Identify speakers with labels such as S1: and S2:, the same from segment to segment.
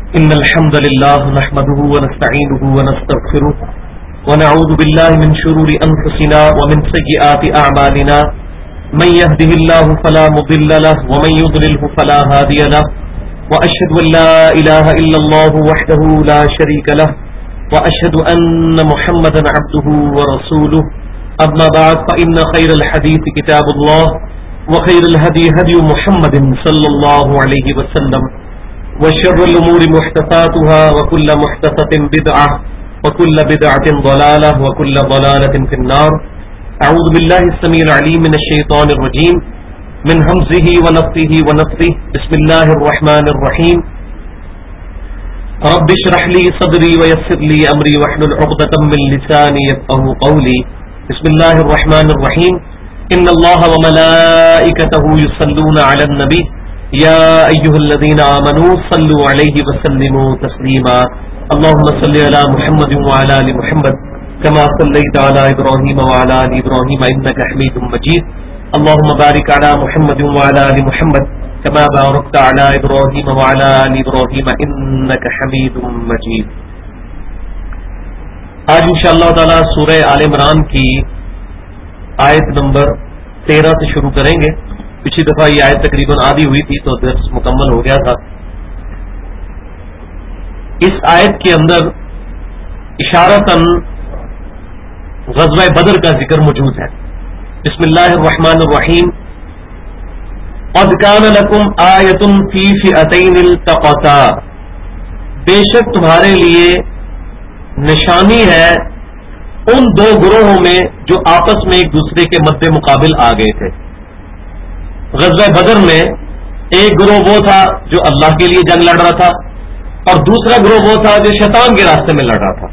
S1: إن الحمد لله نحمده ونستعينه ونستغفره ونعوذ بالله من شرور أنفسنا ومن سيئات أعمالنا من يهده الله فلا مضل له ومن يضلله فلا هادي له وأشهد أن لا إله إلا الله وحده لا شريك له وأشهد أن محمدا عبده ورسوله أما بعد فإن خير الحديث كتاب الله وخير الهدي هدي محمد صلى الله عليه وسلم وشر الأمور محدثاتها وكل محدثة بدعة وكل بدعة ضلالة وكل ضلالة في النار. أعوذ بالله السميع العليم من الشيطان الرجيم من همزه ونفثه ونفثه. بسم الله الرحمن الرحيم. رب اشرح لي صدري ويسر لي أمري واحلل عقدة من لساني يفقهوا قولي. بسم الله الرحمن الرحيم. إن الله وملائكته يصلون على النبي يا أيها الذين آمنوا صلوا عليه وسلموا تسليما. اللهم صل على محمد وعلى آل محمد كما صليت على إبراهيم وعلى آل إبراهيم إنك حميد مجيد. اللهم بارك على محمد وعلى آل محمد كما باركت على إبراهيم وعلى آل إبراهيم إنك حميد مجيد. آج انشاءاللہ تعالی سورہ آل عمران کی آیت نمبر 13 سے شروع کریں گے. پچھلی دفعہ یہ آیت تقریباً آدھی ہوئی تھی تو درس مکمل ہو گیا تھا. اس آیت کے اندر اشارتاً غزوہ بدر کا ذکر موجود ہے. بسم اللہ الرحمن الرحیم. قد کان لکم آیۃ فی فئتین التقطا. بے شک تمہارے لیے نشانی ہے ان دو گروہوں میں جو آپس میں ایک دوسرے کے مد مقابل آ گئے تھے. غزوہ بدر میں ایک گروہ وہ تھا جو اللہ کے لیے جنگ لڑ رہا تھا اور دوسرا گروہ وہ تھا جو شیطان کے راستے میں لڑ رہا تھا.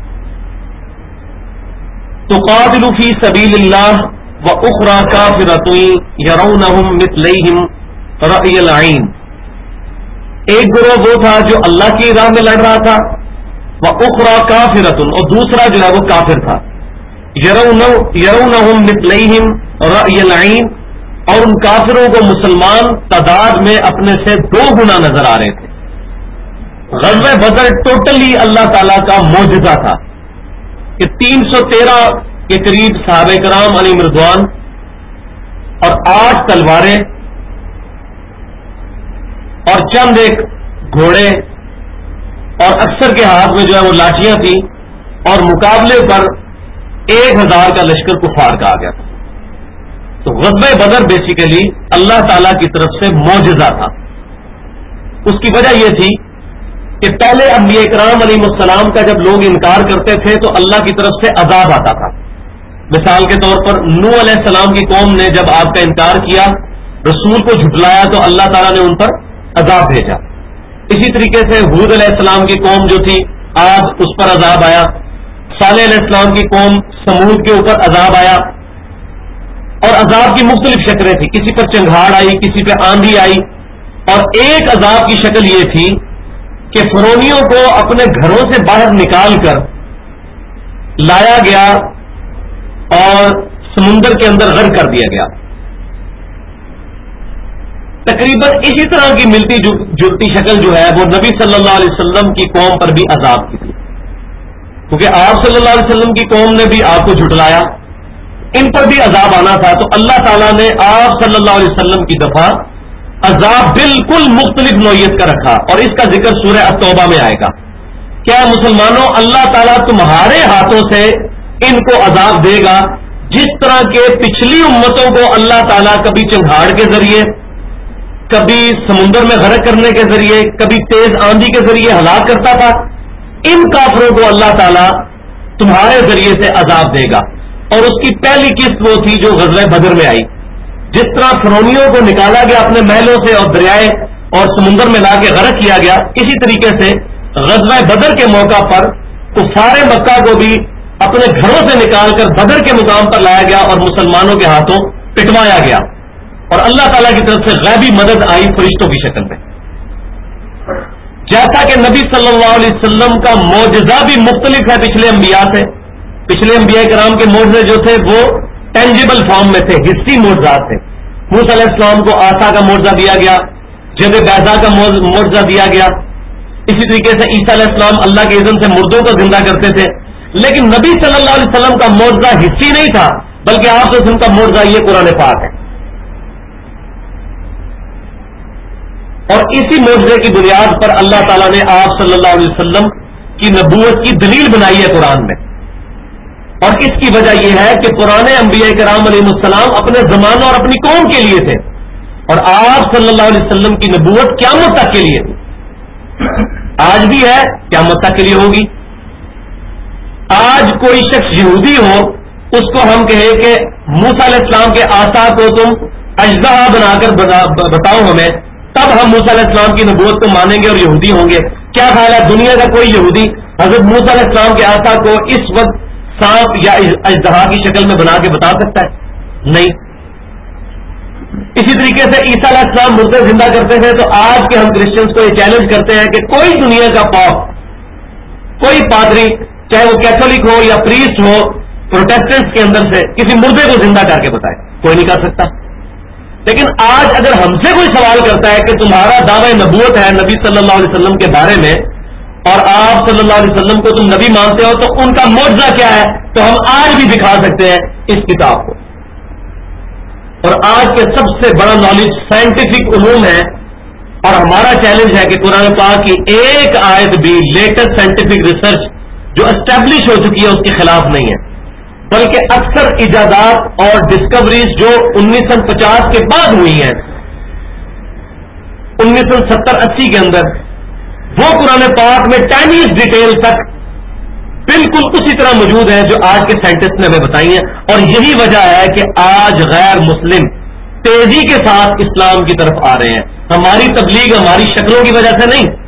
S1: تقاتل فی سبیل اللہ واخری کافرۃ یرونہم مثلیہم رأی العین. ایک گروہ وہ تھا جو اللہ کی راہ میں لڑ رہا تھا واخری کافرۃ اور دوسرا جو ہے وہ کافر تھا. یرونہم مثلیہم رأی العین اور ان کافروں کو مسلمان تعداد میں اپنے سے 2 گنا نظر آ رہے تھے. غزوہ بدر ٹوٹلی اللہ تعالی کا معجزہ تھا کہ 313 کے قریب صحابہ کرام علیہم رضوان اور 8 تلواریں اور چند ایک گھوڑے اور اکثر کے ہاتھ میں جو ہے وہ لاٹیاں تھیں اور مقابلے پر 1000 کا لشکر کفار کا آ گیا تھا. تو غزوہ بدر بیسیکلی اللہ تعالی کی طرف سے معجزہ تھا. اس کی وجہ یہ تھی کہ پہلے انبیاء کرام علیہ السلام کا جب لوگ انکار کرتے تھے تو اللہ کی طرف سے عذاب آتا تھا. مثال کے طور پر نوح علیہ السلام کی قوم نے جب آپ کا انکار کیا، رسول کو جھٹلایا تو اللہ تعالیٰ نے ان پر عذاب بھیجا. اسی طریقے سے ہود علیہ السلام کی قوم جو تھی آج اس پر عذاب آیا. صالح علیہ السلام کی قوم سمود کے اوپر عذاب آیا. اور عذاب کی مختلف شکلیں تھیں. کسی پر چنگھاڑ آئی، کسی پہ آندھی آئی. اور ایک عذاب کی شکل یہ تھی کہ فرعونیوں کو اپنے گھروں سے باہر نکال کر لایا گیا اور سمندر کے اندر غرق کر دیا گیا. تقریباً اسی طرح کی ملتی جلتی شکل جو ہے وہ نبی صلی اللہ علیہ وسلم کی قوم پر بھی عذاب کی تھی، کیونکہ آپ صلی اللہ علیہ وسلم کی قوم نے بھی آپ کو جھٹلایا، ان پر بھی عذاب آنا تھا. تو اللہ تعالیٰ نے آپ صلی اللہ علیہ وسلم کی دفعہ عذاب بالکل مختلف نوعیت کا رکھا اور اس کا ذکر سورہ التوبہ میں آئے گا. کیا مسلمانوں اللہ تعالیٰ تمہارے ہاتھوں سے ان کو عذاب دے گا جس طرح کے پچھلی امتوں کو اللہ تعالیٰ کبھی چنگھاڑ کے ذریعے، کبھی سمندر میں غرق کرنے کے ذریعے، کبھی تیز آندھی کے ذریعے ہلاک کرتا تھا؟ ان کافروں کو اللہ تعالیٰ تمہارے ذریعے سے عذاب دے گا. اور اس کی پہلی قسط وہ تھی جو غزوہ بدر میں آئی. جس طرح فرعونیوں کو نکالا گیا اپنے محلوں سے اور دریائے اور سمندر میں لا کے غرق کیا گیا، اسی طریقے سے غزوہ بدر کے موقع پر کفار مکہ کو بھی اپنے گھروں سے نکال کر بدر کے مقام پر لایا گیا اور مسلمانوں کے ہاتھوں پٹوایا گیا. اور اللہ تعالیٰ کی طرف سے غیبی مدد آئی فرشتوں کی شکل میں. جیسا کہ نبی صلی اللہ علیہ وسلم کا معجزہ بھی مختلف ہے پچھلے انبیاء سے. پچھلے انبیاء کرام کے معجزے جو تھے وہ ٹینجیبل فارم میں تھے، حصی معجزات تھے. موسیٰ علیہ السلام کو آسا کا معجزہ دیا گیا، جب بیضا کا معجزہ دیا گیا. اسی طریقے سے عیسیٰ علیہ السلام اللہ کے اذن سے مردوں کو زندہ کرتے تھے، لیکن نبی صلی اللہ علیہ وسلم کا معجزہ حصی نہیں تھا، بلکہ آپ سے ان کا معجزہ یہ قرآن پاک ہے، اور اسی معجزے کی بنیاد پر اللہ تعالیٰ نے آپ صلی اللہ علیہ وسلم کی نبوت کی دلیل بنائی ہے قرآن میں، اور اس کی وجہ یہ ہے کہ پرانے انبیاء کرام علیہ السلام اپنے زمانہ اور اپنی قوم کے لیے تھے، اور آپ صلی اللہ علیہ وسلم کی نبوت قیامت تک کے لیے تھی، آج بھی ہے، قیامت تک کے لیے ہوگی۔ آج کوئی شخص یہودی ہو، اس کو ہم کہیں کہ موسیٰ علیہ السلام کے عصا کو تم اژدہا بنا کر بتاؤ ہمیں، تب ہم موسیٰ علیہ السلام کی نبوت کو مانیں گے اور یہودی ہوں گے۔ کیا خیال ہے دنیا کا کوئی یہودی حضرت موسیٰ علیہ السلام کے عصا کو اس وقت سانپ یا اژدہا کی شکل میں بنا کے بتا سکتا ہے؟ نہیں۔ اسی طریقے سے عیسیٰ علیہ السلام مردے زندہ کرتے تھے، تو آج کے ہم کرسچنس کو یہ چیلنج کرتے ہیں کہ کوئی دنیا کا پاپ، کوئی پادری، چاہے وہ کیتھولک ہو یا پریسٹ ہو پروٹیسٹنٹس کے اندر سے، کسی مردے کو زندہ کر کے بتائے، کوئی نہیں کر سکتا۔ لیکن آج اگر ہم سے کوئی سوال کرتا ہے کہ تمہارا دعوی نبوت ہے نبی صلی اللہ علیہ وسلم کے بارے میں، اور آپ صلی اللہ علیہ وسلم کو تم نبی مانتے ہو، تو ان کا معجزہ کیا ہے، تو ہم آج بھی دکھا سکتے ہیں اس کتاب کو۔ اور آج کے سب سے بڑا نالج سائنٹیفک علوم ہے، اور ہمارا چیلنج ہے کہ قرآن پاک کی ایک آیت بھی لیٹسٹ سائنٹیفک ریسرچ جو اسٹیبلش ہو چکی ہے اس کے خلاف نہیں ہے، بلکہ اکثر ایجادات اور ڈسکوریز جو 1950 کے بعد ہوئی ہیں، 1970-80 کے اندر، وہ قرآن پاک میں ٹائنیز ڈیٹیل تک بالکل اسی طرح موجود ہیں جو آج کے سائنٹسٹ نے ہمیں بتائی ہیں، اور یہی وجہ ہے کہ آج غیر مسلم تیزی کے ساتھ اسلام کی طرف آ رہے ہیں۔ ہماری تبلیغ ہماری شکلوں کی وجہ سے نہیں،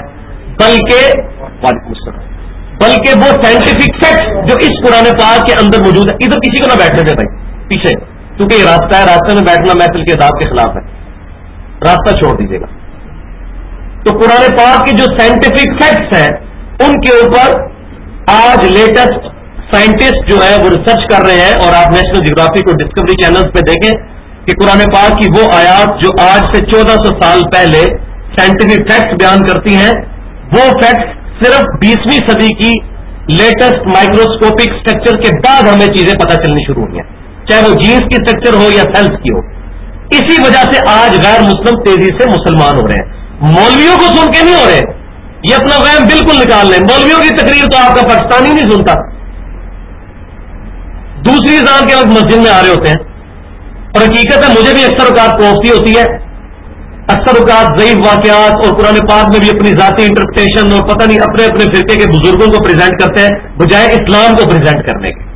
S1: بلکہ وہ سائنٹیفک فیکٹ جو اس قرآن پاک کے اندر موجود ہے۔ ادھر کسی کو نہ بیٹھنے دے بھائی، پیچھے، کیونکہ یہ راستہ ہے، راستے میں بیٹھنا محفل کے آداب کے خلاف ہے، راستہ چھوڑ دیجیے گا۔ تو قرآن پاک کے جو سائنٹیفک فیکٹس ہیں ان کے اوپر آج لیٹسٹ سائنٹسٹ جو ہے وہ ریسرچ کر رہے ہیں، اور آپ نیشنل جیوگرافی کو ڈسکوری چینلز پہ دیکھیں کہ قرآن پاک کی وہ آیات جو آج سے 1400 سال پہلے سائنٹیفک فیکٹس بیان کرتی ہیں، وہ فیکٹس صرف 20ویں صدی کی لیٹسٹ مائکروسکوپک اسٹرکچر کے بعد ہمیں چیزیں پتہ چلنی شروع ہوئی ہیں، چاہے وہ جینس کی اسٹرکچر ہو یا سیلز کی ہو۔ اسی وجہ سے آج غیر مسلم تیزی سے مسلمان ہو رہے ہیں، مولویوں کو سن کے نہیں ہو رہے، یہ اپنا وہم بالکل نکال لیں، مولویوں کی تقریر تو آپ کا پاکستانی نہیں سنتا، دوسری اذان کے وقت مسجد میں آ رہے ہوتے ہیں، اور حقیقت ہے مجھے بھی اکثر اوقات کوفتی ہوتی ہے، اکثر اوقات ضعیف واقعات اور قرآن پاک میں بھی اپنی ذاتی انٹرپریٹیشن اور پتہ نہیں اپنے اپنے فرقے کے بزرگوں کو پریزنٹ کرتے ہیں بجائے اسلام کو پریزنٹ کرنے کے۔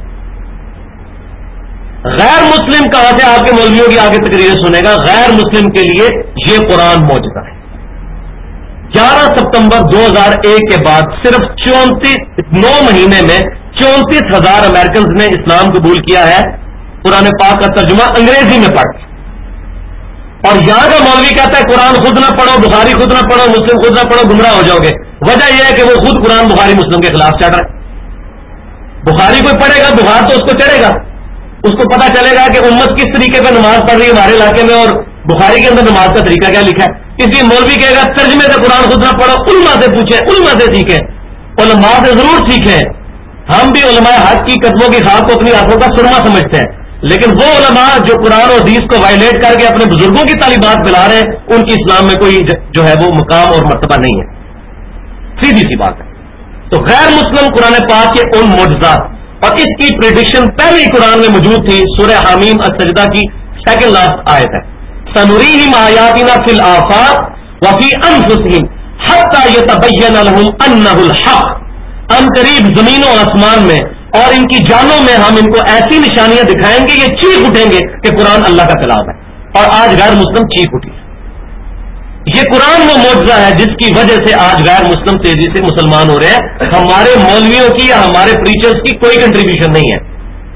S1: غیر مسلم کہاں سے آپ کے مولویوں کی آگے تقریریں سنے گا؟ غیر مسلم کے لیے یہ قرآن معجزہ ہے۔ 11 ستمبر 2001 کے بعد صرف 9 مہینے میں 34,000 امریکنز نے اسلام قبول کیا ہے، قرآن پاک کا ترجمہ انگریزی میں پڑھ کے۔ اور یہاں کا مولوی کہتا ہے قرآن خود نہ پڑھو، بخاری خود نہ پڑھو، مسلم خود نہ پڑھو، گمراہ ہو جاؤ گے۔ وجہ یہ ہے کہ وہ خود قرآن بخاری مسلم کے خلاف چڑھ رہا ہے۔ بخاری کوئی پڑھے گا بخار تو اس کو چڑھے گا، اس کو پتا چلے گا کہ امت کس طریقے پہ نماز پڑھ رہی ہے ہمارے علاقے میں، اور بخاری کے اندر نماز کا طریقہ کیا لکھا ہے۔ اس لیے مولوی کہے گا ترجمے سے قرآن خود نہ پڑھو، علماء سے پوچھیں، علماء سے سیکھیں، علماء سے ضرور سیکھیں۔ ہم بھی علماء حق کی قدموں کی خاک کو اپنی آنکھوں کا سرما سمجھتے ہیں، لیکن وہ علماء جو قرآن اور حدیث کو وائلیٹ کر کے اپنے بزرگوں کی تعلیمات پھیلا رہے ہیں، ان کی اسلام میں کوئی جو ہے وہ مقام اور مرتبہ نہیں ہے، سیدھی سی بات ہے۔ تو غیر مسلم قرآن پاک کے ان معجزات اور اس کی پریڈکشن پہلے ہی قرآن میں موجود تھی۔ سورہ حامیم السجدہ کی سیکنڈ لاسٹ آیت ہے، سنریہم آیاتنا فی الآفاق وفی انفسہم حتی یتبین لہم انہ الحق۔ ان قریب زمین و آسمان میں اور ان کی جانوں میں ہم ان کو ایسی نشانیاں دکھائیں گے یہ چیخ اٹھیں گے کہ قرآن اللہ کا کلام ہے، اور آج غیر مسلم چیخ اٹھی۔ یہ قرآن وہ معجزہ ہے جس کی وجہ سے آج غیر مسلم تیزی سے مسلمان ہو رہے ہیں، ہمارے مولویوں کی یا ہمارے پریچرز کی کوئی کنٹریبیوشن نہیں ہے۔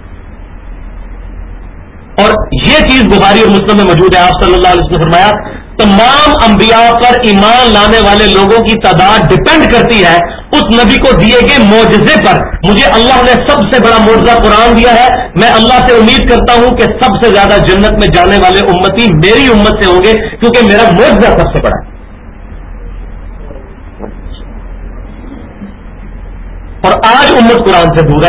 S1: اور یہ چیز بخاری اور مسلم میں موجود ہے۔ آپ صلی اللہ علیہ وسلم نے فرمایا تمام انبیاء پر ایمان لانے والے لوگوں کی تعداد ڈپینڈ کرتی ہے اس نبی کو دیے گئے معجزے پر۔ مجھے اللہ نے سب سے بڑا معجزہ قرآن دیا ہے، میں اللہ سے امید کرتا ہوں کہ سب سے زیادہ جنت میں جانے والے امتی میری امت سے ہوں گے، کیونکہ میرا معجزہ سب سے بڑا ہے۔ آج امت قرآن سے دور ہے.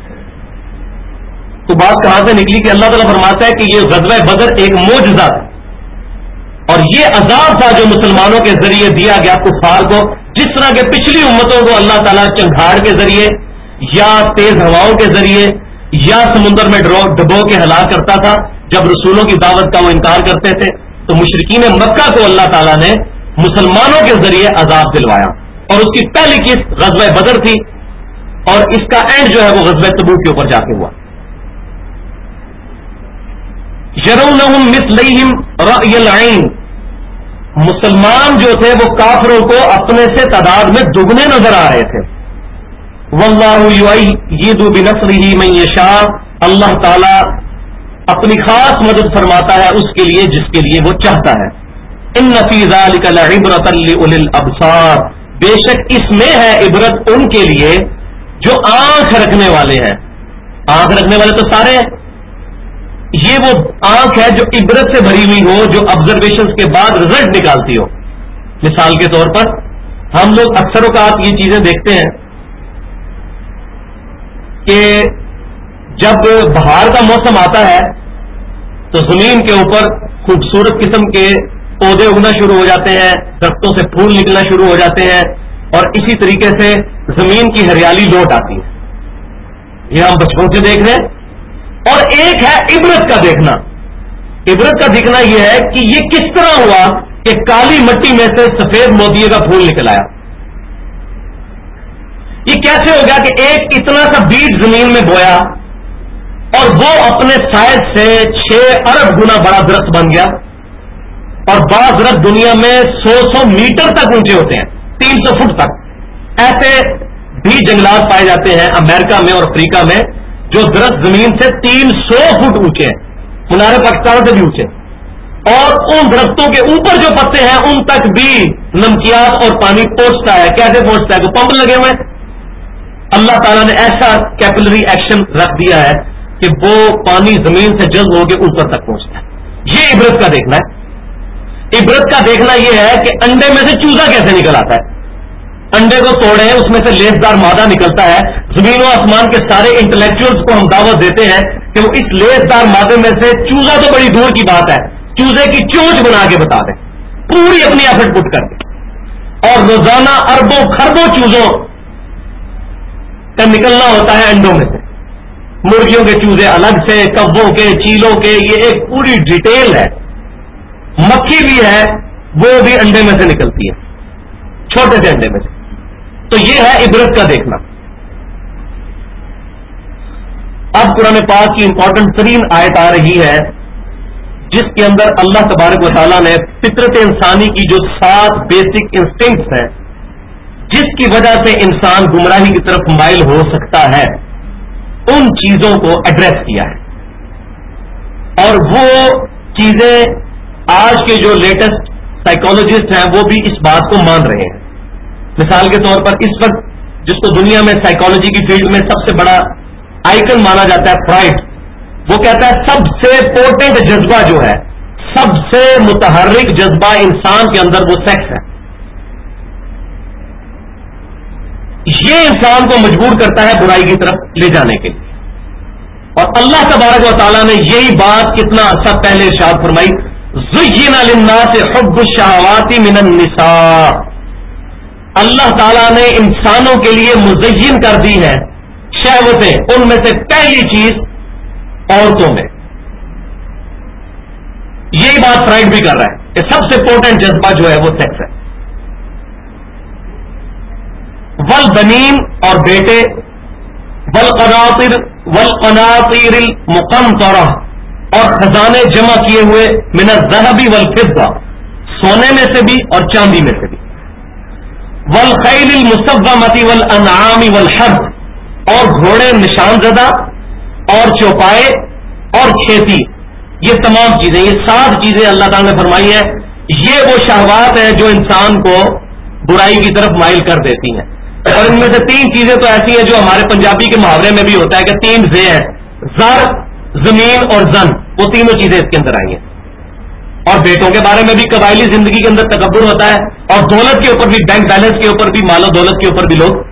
S1: تو بات کہاں سے نکلی کہ اللہ تعالیٰ فرماتا ہے کہ یہ غزوہ بدر ایک معجزہ تھا اور یہ عذاب تھا جو مسلمانوں کے ذریعے دیا گیا کفار کو. جس طرح کے پچھلی امتوں کو اللہ تعالیٰ چنگھاڑ کے ذریعے یا تیز ہواؤں کے ذریعے یا سمندر میں ڈبو کے ہلاک کرتا تھا جب رسولوں کی دعوت کا وہ انکار کرتے تھے, تو مشرکین مکہ کو اللہ تعالیٰ نے مسلمانوں کے ذریعے عذاب دلوایا. اور اس کی پہلی قسط غزوہ بدر تھی اور اس کا اینڈ جو ہے وہ غزوہ تبوک کے اوپر جا کے ہوا. یرونہم مثلیہم رأی العین, مسلمان جو تھے وہ کافروں کو اپنے سے تعداد میں دگنے نظر آ رہے تھے. واللہ یؤید بنصرہ من یشاء, اللہ تعالی اپنی خاص مدد فرماتا ہے اس کے لیے جس کے لیے وہ چاہتا ہے. ان فی ذلک لعبرۃ لأولی الابصار, بے شک اس میں ہے عبرت ان کے لیے جو آنکھ رکھنے والے ہیں. آنکھ رکھنے والے تو سارے ہیں, یہ وہ آنکھ ہے جو عبرت سے بھری ہوئی ہو, جو آبزرویشنز کے بعد رزلٹ نکالتی ہو. مثال کے طور پر ہم لوگ اکثر اوقات یہ چیزیں دیکھتے ہیں کہ جب بہار کا موسم آتا ہے تو زمین کے اوپر خوبصورت قسم کے پودے اگنا شروع ہو جاتے ہیں, درختوں سے پھول نکلنا شروع ہو جاتے ہیں اور اسی طریقے سے زمین کی ہریالی لوٹ آتی ہے. یہ ہم بچپن سے دیکھ رہے ہیں. اور ایک ہے عبرت کا دیکھنا. عبرت کا دیکھنا یہ ہے کہ یہ کس طرح ہوا کہ کالی مٹی میں سے سفید موتیے کا پھول نکل آیا. یہ کیسے ہو گیا کہ ایک اتنا سا بیج زمین میں بویا اور وہ اپنے سائز سے 6 ارب گنا بڑا درخت بن گیا. اور بعض درخت دنیا میں 100 میٹر تک اونچے ہوتے ہیں, 300 فٹ تک. ایسے بھی جنگلات پائے جاتے ہیں امریکہ میں اور افریقہ میں جو درخت زمین سے 300 فٹ اونچے ہیں, منارے پاکستان سے بھی اونچے. اور ان درختوں کے اوپر جو پتے ہیں ان تک بھی نمکیات اور پانی پہنچتا ہے. کیسے پہنچتا ہے؟ تو پمپ لگے ہوئے. اللہ تعالیٰ نے ایسا کیپلری ایکشن رکھ دیا ہے کہ وہ پانی زمین سے جذب ہو کے اوپر تک پہنچتا ہے. یہ عبرت کا دیکھنا ہے. عبرت کا دیکھنا یہ ہے کہ انڈے میں سے چوزا کیسے نکل آتا ہے. انڈے کو توڑے اس میں سے لیسدار مادہ نکلتا ہے. زمین و آسمان کے سارے انٹلیکچوئلس کو ہم دعوت دیتے ہیں کہ وہ اس لیسدار مادے میں سے چوزا تو بڑی دور کی بات ہے, چوزے کی چونچ بنا کے بتا دیں, پوری اپنی ایفرٹ پٹ کر کے. اور روزانہ اربوں خربوں چوزوں کا نکلنا ہوتا ہے انڈوں میں سے. مرغیوں کے چوزے الگ سے, کبوں کے, چیلوں کے, یہ ایک پوری ڈیٹیل ہے. مکھی بھی ہے, وہ بھی انڈے میں سے نکلتی ہے, چھوٹے سے انڈے میں سے. تو یہ ہے عبرت کا دیکھنا. اب قرآن پاک کی امپورٹنٹ ترین آیت آ رہی ہے جس کے اندر اللہ تبارک و تعالیٰ نے فطرت انسانی کی جو 7 بیسک انسٹنکٹس ہیں جس کی وجہ سے انسان گمراہی کی طرف مائل ہو سکتا ہے, ان چیزوں کو ایڈریس کیا ہے. اور وہ چیزیں آج کے جو لیٹسٹ سائیکالوجسٹ ہیں وہ بھی اس بات کو مان رہے ہیں. مثال کے طور پر اس وقت جس کو دنیا میں سائیکالوجی کی فیلڈ میں سب سے بڑا آئیکن مانا جاتا ہے فرائڈ, وہ کہتا ہے سب سے پوٹنٹ جذبہ جو ہے, سب سے متحرک جذبہ انسان کے اندر وہ سیکس ہے. یہ انسان کو مجبور کرتا ہے برائی کی طرف لے جانے کے لیے. اور اللہ تبارک و تعالیٰ نے یہی بات کتنا عرصہ پہلے ارشاد فرمائی, زُيِّنَ لِلنَّاسِ حُبُّ الشَّهَوَاتِ مِنَ النِّسَاءِ. اللہ تعالیٰ نے انسانوں کے لیے مزین کر دی ہے شہوتیں, ان میں سے پہلی چیز عورتوں میں. یہی بات فرائڈ بھی کر رہا ہے کہ سب سے پوٹنٹ جذبہ جو ہے وہ سیکس ہے. والبنین اور بیٹے, والقناطیر المقنطرہ اور خزانے جمع کیے ہوئے, من الذهب والفضہ, سونے میں سے بھی اور چاندی میں سے بھی, والخیل المسومۃ والانعام والحرث, اور گھوڑے نشان زدہ اور چوپائے اور کھیتی. یہ تمام چیزیں, یہ 7 چیزیں اللہ تعالیٰ نے فرمائی ہیں. یہ وہ شہوات ہیں جو انسان کو برائی کی طرف مائل کر دیتی ہیں. اور ان میں سے 3 چیزیں تو ایسی ہیں جو ہمارے پنجابی کے محاورے میں بھی ہوتا ہے کہ 3 زے ہیں, زر, زمین اور زن, وہ تینوں چیزیں اس کے اندر آئی ہیں. اور بیٹوں کے بارے میں بھی قبائلی زندگی کے اندر تکبر ہوتا ہے, اور دولت کے اوپر بھی, بینک بیلنس کے اوپر بھی, مال و دولت کے اوپر بھی لوگ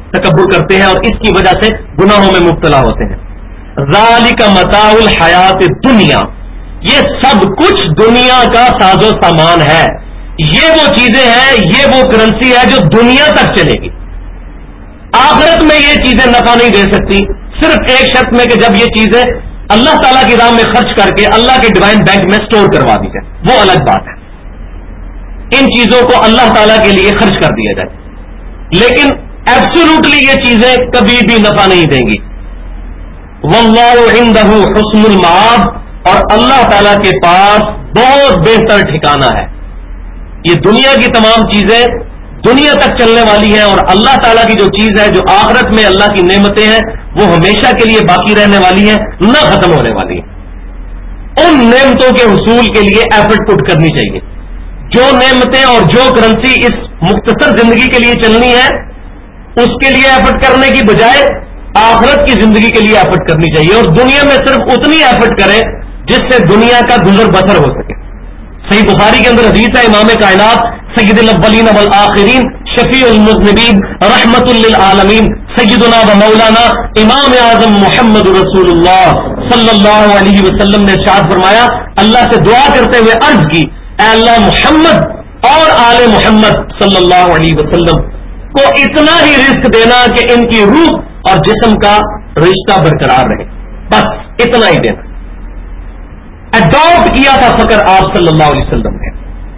S1: تکبر کرتے ہیں اور اس کی وجہ سے گناہوں میں مبتلا ہوتے ہیں. ذالک متاع الحیات الدنیا، یہ سب کچھ دنیا کا ساز و سامان ہے. یہ وہ چیزیں ہیں، یہ وہ کرنسی ہے جو دنیا تک چلے گی. آخرت میں یہ چیزیں نفع نہیں دے سکتی، صرف ایک شرط میں کہ جب یہ چیزیں اللہ تعالیٰ کی راہ میں خرچ کر کے اللہ کے ڈیوائن بینک میں سٹور کروا دی جائے، وہ الگ بات ہے. ان چیزوں کو اللہ تعالیٰ کے لیے خرچ کر دیا جائے، لیکن ایبسولوٹلی یہ چیزیں کبھی بھی نفع نہیں دیں گی. واللہ عندہ حسن المآب، اور اللہ تعالیٰ کے پاس بہت بہتر ٹھکانہ ہے. یہ دنیا کی تمام چیزیں دنیا تک چلنے والی ہیں، اور اللہ تعالیٰ کی جو چیز ہے جو آخرت میں اللہ کی نعمتیں ہیں وہ ہمیشہ کے لیے باقی رہنے والی ہیں، نہ ختم ہونے والی ہیں. ان نعمتوں کے حصول کے لیے ایفرٹ پٹ کرنی چاہیے. جو نعمتیں اور جو کرنسی اس مختصر زندگی کے لیے چلنی ہے اس کے لیے ایفرٹ کرنے کی بجائے آخرت کی زندگی کے لیے ایفرٹ کرنی چاہیے، اور دنیا میں صرف اتنی ایفرٹ کریں جس سے دنیا کا گزر بسر ہو سکے. صحیح بخاری کے اندر حدیث ہے، امام کائنات سید الاولین والآخرین شفیع المذنبین رحمت للعالمین سیدنا و مولانا امام اعظم محمد رسول اللہ صلی اللہ علیہ وسلم نے ارشاد فرمایا، اللہ سے دعا کرتے ہوئے عرض کی، اے اللہ محمد اور آل محمد صلی اللہ علیہ وسلم کو اتنا ہی رزق دینا کہ ان کی روح اور جسم کا رشتہ برقرار رہے، بس اتنا ہی دینا. اڈاپٹ کیا تھا فقر آپ صلی اللہ علیہ وسلم نے،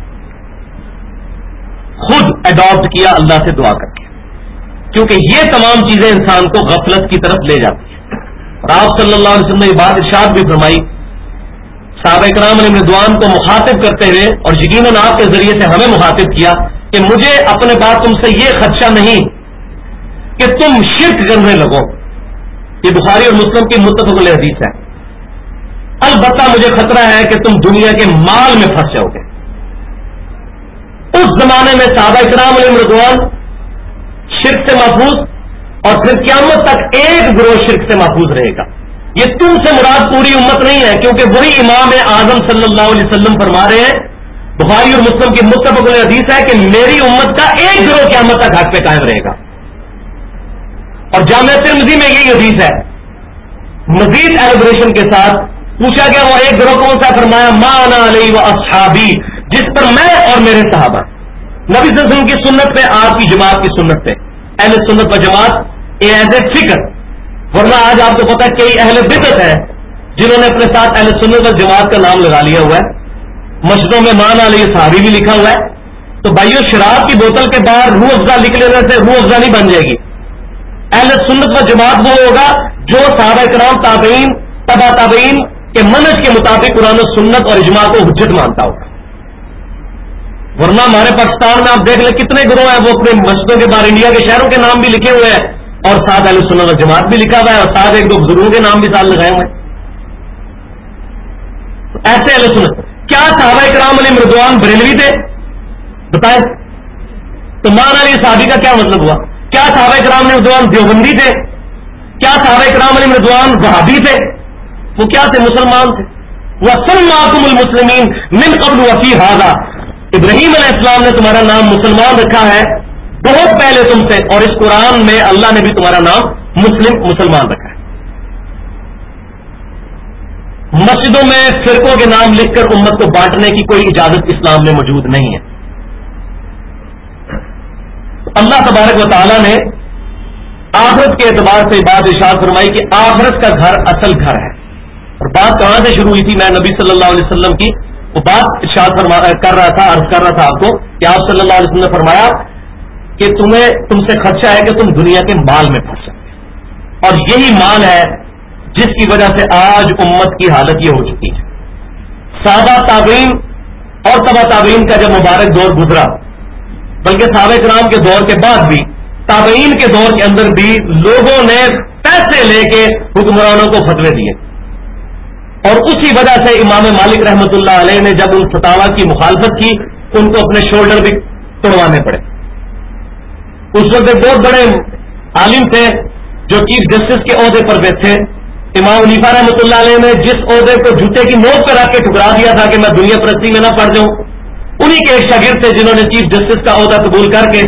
S1: خود اڈاپٹ کیا اللہ سے دعا کر کے، کیونکہ یہ تمام چیزیں انسان کو غفلت کی طرف لے جاتی ہیں. اور آپ صلی اللہ علیہ وسلم نے یہ بات ارشاد بھی فرمائی صحابہ کرام علیہ رضوان کو مخاطب کرتے ہوئے، اور یقیناً آپ کے ذریعے سے ہمیں مخاطب کیا کہ مجھے اپنے بات تم سے یہ خدشہ نہیں کہ تم شرک کرنے لگو. یہ بخاری اور مسلم کی متفق علیہ حدیث ہے. البتہ مجھے خطرہ ہے کہ تم دنیا کے مال میں پھنس جاؤ گے. اس زمانے میں صحابہ کرام علیہ رضوان شرک سے محفوظ، اور پھر قیامت تک ایک گروہ شرک سے محفوظ رہے گا. یہ تم سے مراد پوری امت نہیں ہے، کیونکہ وہی امام اعظم صلی اللہ علیہ وسلم فرما رہے ہیں، بخاری اور مسلم کی متفق علیہ حدیث ہے کہ میری امت کا ایک گروہ قیامت تک حق پہ قائم رہے گا. اور جامع ترمذی میں یہی حدیث ہے. مزید ایلیبریشن کے ساتھ پوچھا گیا وہ ایک گروہ کون سا؟ فرمایا ما انا علیہ و اصحابی، جس پر میں اور میرے صحابہ. نبی صلی اللہ علیہ وسلم کی سنت پہ، آپ کی جماعت کی سنت پہ، اہل سنت و جماعت ایز اے فکر. ورنہ آج آپ کو پتا ہے کئی اہل بدعت ہیں جنہوں نے اپنے ساتھ اہل سنت و جماعت کا نام لگا لیا ہوا ہے. مسجدوں میں مان علیہ صحابی بھی لکھا ہوا ہے. تو بھائیو، شراب کی بوتل کے باہر روح افزا لکھ لینے سے روح افزا نہیں بن جائے گی. اہل سنت و جماعت وہ ہوگا جو صحابہ کرام، تابعین، تبع تابعین کے منہج کے مطابق قرآن و سنت اور اجماع کو حجت مانتا ہوگا. ورنہ ہمارے پاکستان میں آپ دیکھ لیں کتنے گروہ ہیں، وہ اپنے مسجدوں کے باہر انڈیا کے شہروں کے نام بھی لکھے ہوئے ہیں، اور ساتھ اہل سنت و جماعت بھی لکھا ہوا ہے، اور ساتھ ایک دو بزرگوں کے نام بھی ساتھ لگائے ہوئے ہیں. ایسے اہل سنت کیا صحابہ کرام علیہ رضوان بریلوی تھے؟ بتائیں تو مان علی صحابی کا کیا مطلب ہوا؟ کیا صحابہ کرام علیہ رضوان دیوبندی تھے؟ کیا صحابہ کرام علیہ رضوان وہابی تھے؟ وہ کیا تھے؟ مسلمان تھے. وَسَمَّاكُمُ الْمُسْلِمِينَ مِنْ قَبْلُ وَفِي هَذَا، ابراہیم علیہ السلام نے تمہارا نام مسلمان رکھا ہے بہت پہلے تم سے، اور اس قرآن میں اللہ نے بھی تمہارا نام مسلمان رکھا ہے. مسجدوں میں فرقوں کے نام لکھ کر امت کو بانٹنے کی کوئی اجازت اسلام میں موجود نہیں ہے. اللہ تبارک و تعالیٰ نے آخرت کے اعتبار سے بات ارشاد فرمائی کہ آخرت کا گھر اصل گھر ہے. اور بات کہاں سے شروع ہوئی تھی؟ میں نبی صلی اللہ علیہ وسلم کی وہ بات ارشاد کر رہا تھا، عرض کر رہا تھا آپ کو کہ آپ صلی اللہ علیہ وسلم نے فرمایا کہ تم سے خدشہ ہے کہ تم دنیا کے مال میں پھنس سکتے، اور یہی مال ہے جس کی وجہ سے آج امت کی حالت یہ ہو چکی ہے. صحابہ تابعین اور تبع تابعین کا جب مبارک دور گزرا، بلکہ صحابہ کرام کے دور کے بعد بھی، تابعین کے دور کے اندر بھی لوگوں نے پیسے لے کے حکمرانوں کو فتوے دیے، اور اسی وجہ سے امام مالک رحمت اللہ علیہ نے جب ان فتاوا کی مخالفت کی، ان کو اپنے شولڈر بھی توڑوانے پڑے. اس وقت ایک بہت بڑے عالم تھے جو چیف جسٹس کے عہدے پر بیٹھے، امام حنیفہ رحمۃ اللہ علیہ نے جس عہدے کو جوتے کی نوک پہ رکھ کے ٹھکرا دیا تھا کہ میں دنیا پرستی میں نہ پڑ جاؤں، انہی کے ایک شاگرد تھے جنہوں نے چیف جسٹس کا عہدہ قبول کر کے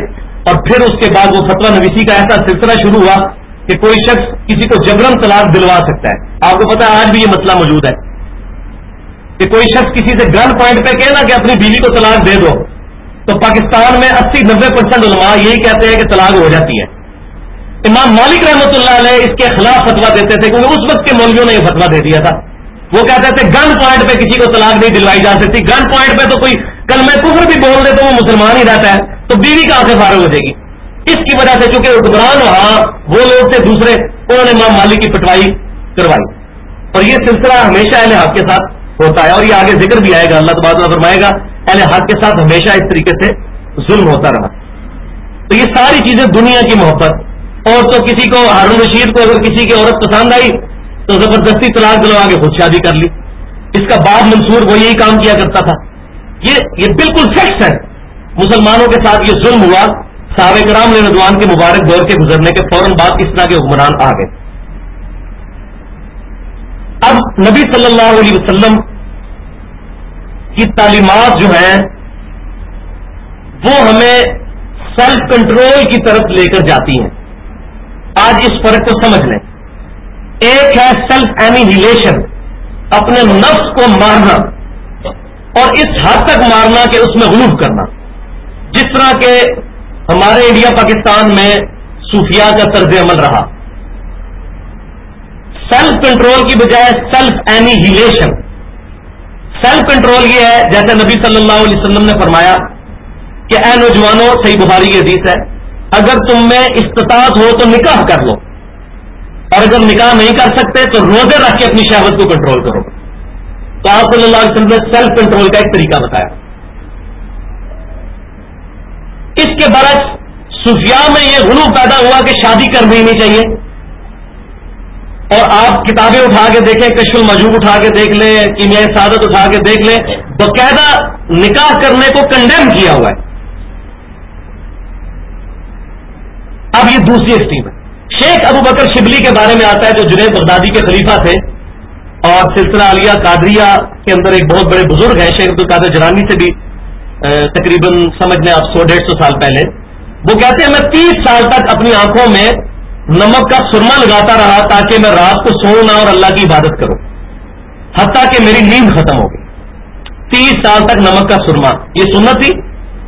S1: اور پھر اس کے بعد وہ فتویٰ نویسی کا ایسا سلسلہ شروع ہوا کہ کوئی شخص کسی کو جبرن طلاق دلوا سکتا ہے. آپ کو پتا ہے آج بھی یہ مسئلہ موجود ہے کہ کوئی شخص کسی سے گن پوائنٹ پہ کہنا کہ اپنی بیوی کو طلاق دے دو، تو پاکستان میں 80-90% علماء یہی کہتے ہیں کہ طلاق ہو جاتی ہے. امام مالک رحمۃ اللہ علیہ اس کے خلاف فتویٰ دیتے تھے کیونکہ اس وقت کے مولویوں نے یہ فتویٰ دے دیا تھا. وہ کہتے تھے گن پوائنٹ پہ کسی کو طلاق نہیں دلوائی جا سکتی. گن پوائنٹ پہ تو کوئی کلمہ کفر بھی بول دے تو وہ مسلمان ہی رہتا ہے، تو بیوی کہاں سے فارغ ہو جائے گی؟ اس کی وجہ سے چونکہ حکمران وہاں وہ لوگ تھے دوسرے، انہوں نے امام مالک کی پٹوائی کروائی. اور یہ سلسلہ ہمیشہ اہل حق کے ساتھ ہوتا ہے، اور یہ آگے ذکر بھی آئے گا، اللہ تبارک و تعالیٰ فرمائے گا اہل حق کے ساتھ ہمیشہ اس طریقے سے ظلم ہوتا رہا. تو یہ ساری چیزیں دنیا کی محبت. اور تو کسی کو ہارون رشید کو اگر کسی کی عورت پسند آئی تو زبردستی طلاق دلوا کے خود شادی کر لی. اس کا باپ منصور وہ یہی کام کیا کرتا تھا. یہ بالکل فیکٹس ہے. مسلمانوں کے ساتھ یہ ظلم ہوا. صحابہ کرام رضوان کے مبارک دور کے گزرنے کے فوراً بعد اس طرح کے حکمران آ گئے. اب نبی صلی اللہ علیہ وسلم کی تعلیمات جو ہیں وہ ہمیں سیلف کنٹرول کی طرف لے کر جاتی ہیں. آج اس فرق کو سمجھ لیں. ایک ہے سیلف اینیہیلیشن، اپنے نفس کو مارنا، اور اس حد تک مارنا کہ اس میں غلوب کرنا، جس طرح کے ہمارے انڈیا پاکستان میں صوفیاء کا طرز عمل رہا. سیلف کنٹرول کی بجائے سیلف اینیہیلیشن. سیلف کنٹرول یہ ہے جیسے نبی صلی اللہ علیہ وسلم نے فرمایا کہ اے نوجوانوں، صحیح بخاری کی حدیث ہے، اگر تم میں استطاعت ہو تو نکاح کر لو، اور اگر نکاح نہیں کر سکتے تو روزے رکھ کے اپنی شہوت کو کنٹرول کرو. تو آپ صلی اللہ علیہ وسلم نے سیلف کنٹرول کا ایک طریقہ بتایا. اس کے برعکس صوفیاء میں یہ غلو پیدا ہوا کہ شادی کرنی ہی نہیں چاہیے. اور آپ کتابیں اٹھا کے دیکھیں، کشف المجوب اٹھا کے دیکھ لیں، کیمیاء سعادت اٹھا کے دیکھ لیں، باقاعدہ نکاح کرنے کو کنڈیم کیا ہوا ہے. اب یہ دوسری اسٹریم ہے. شیخ ابو بکر شبلی کے بارے میں آتا ہے جو جنید بغدادی کے خلیفہ تھے اور سلسلہ عالیہ قادریہ کے اندر ایک بہت بڑے بزرگ ہیں، شیخ عبد القادر جیلانی سے بھی تقریباً سمجھ لیں آپ 100-150 سال پہلے. وہ کہتے ہیں میں 30 سال تک اپنی آنکھوں میں نمک کا سرما لگاتا رہا تاکہ میں رات کو سوؤں نہ اور اللہ کی عبادت کروں، حتیٰ کہ میری نیند ختم ہو گئی. 30 سال تک نمک کا سرما، یہ سنت تھی.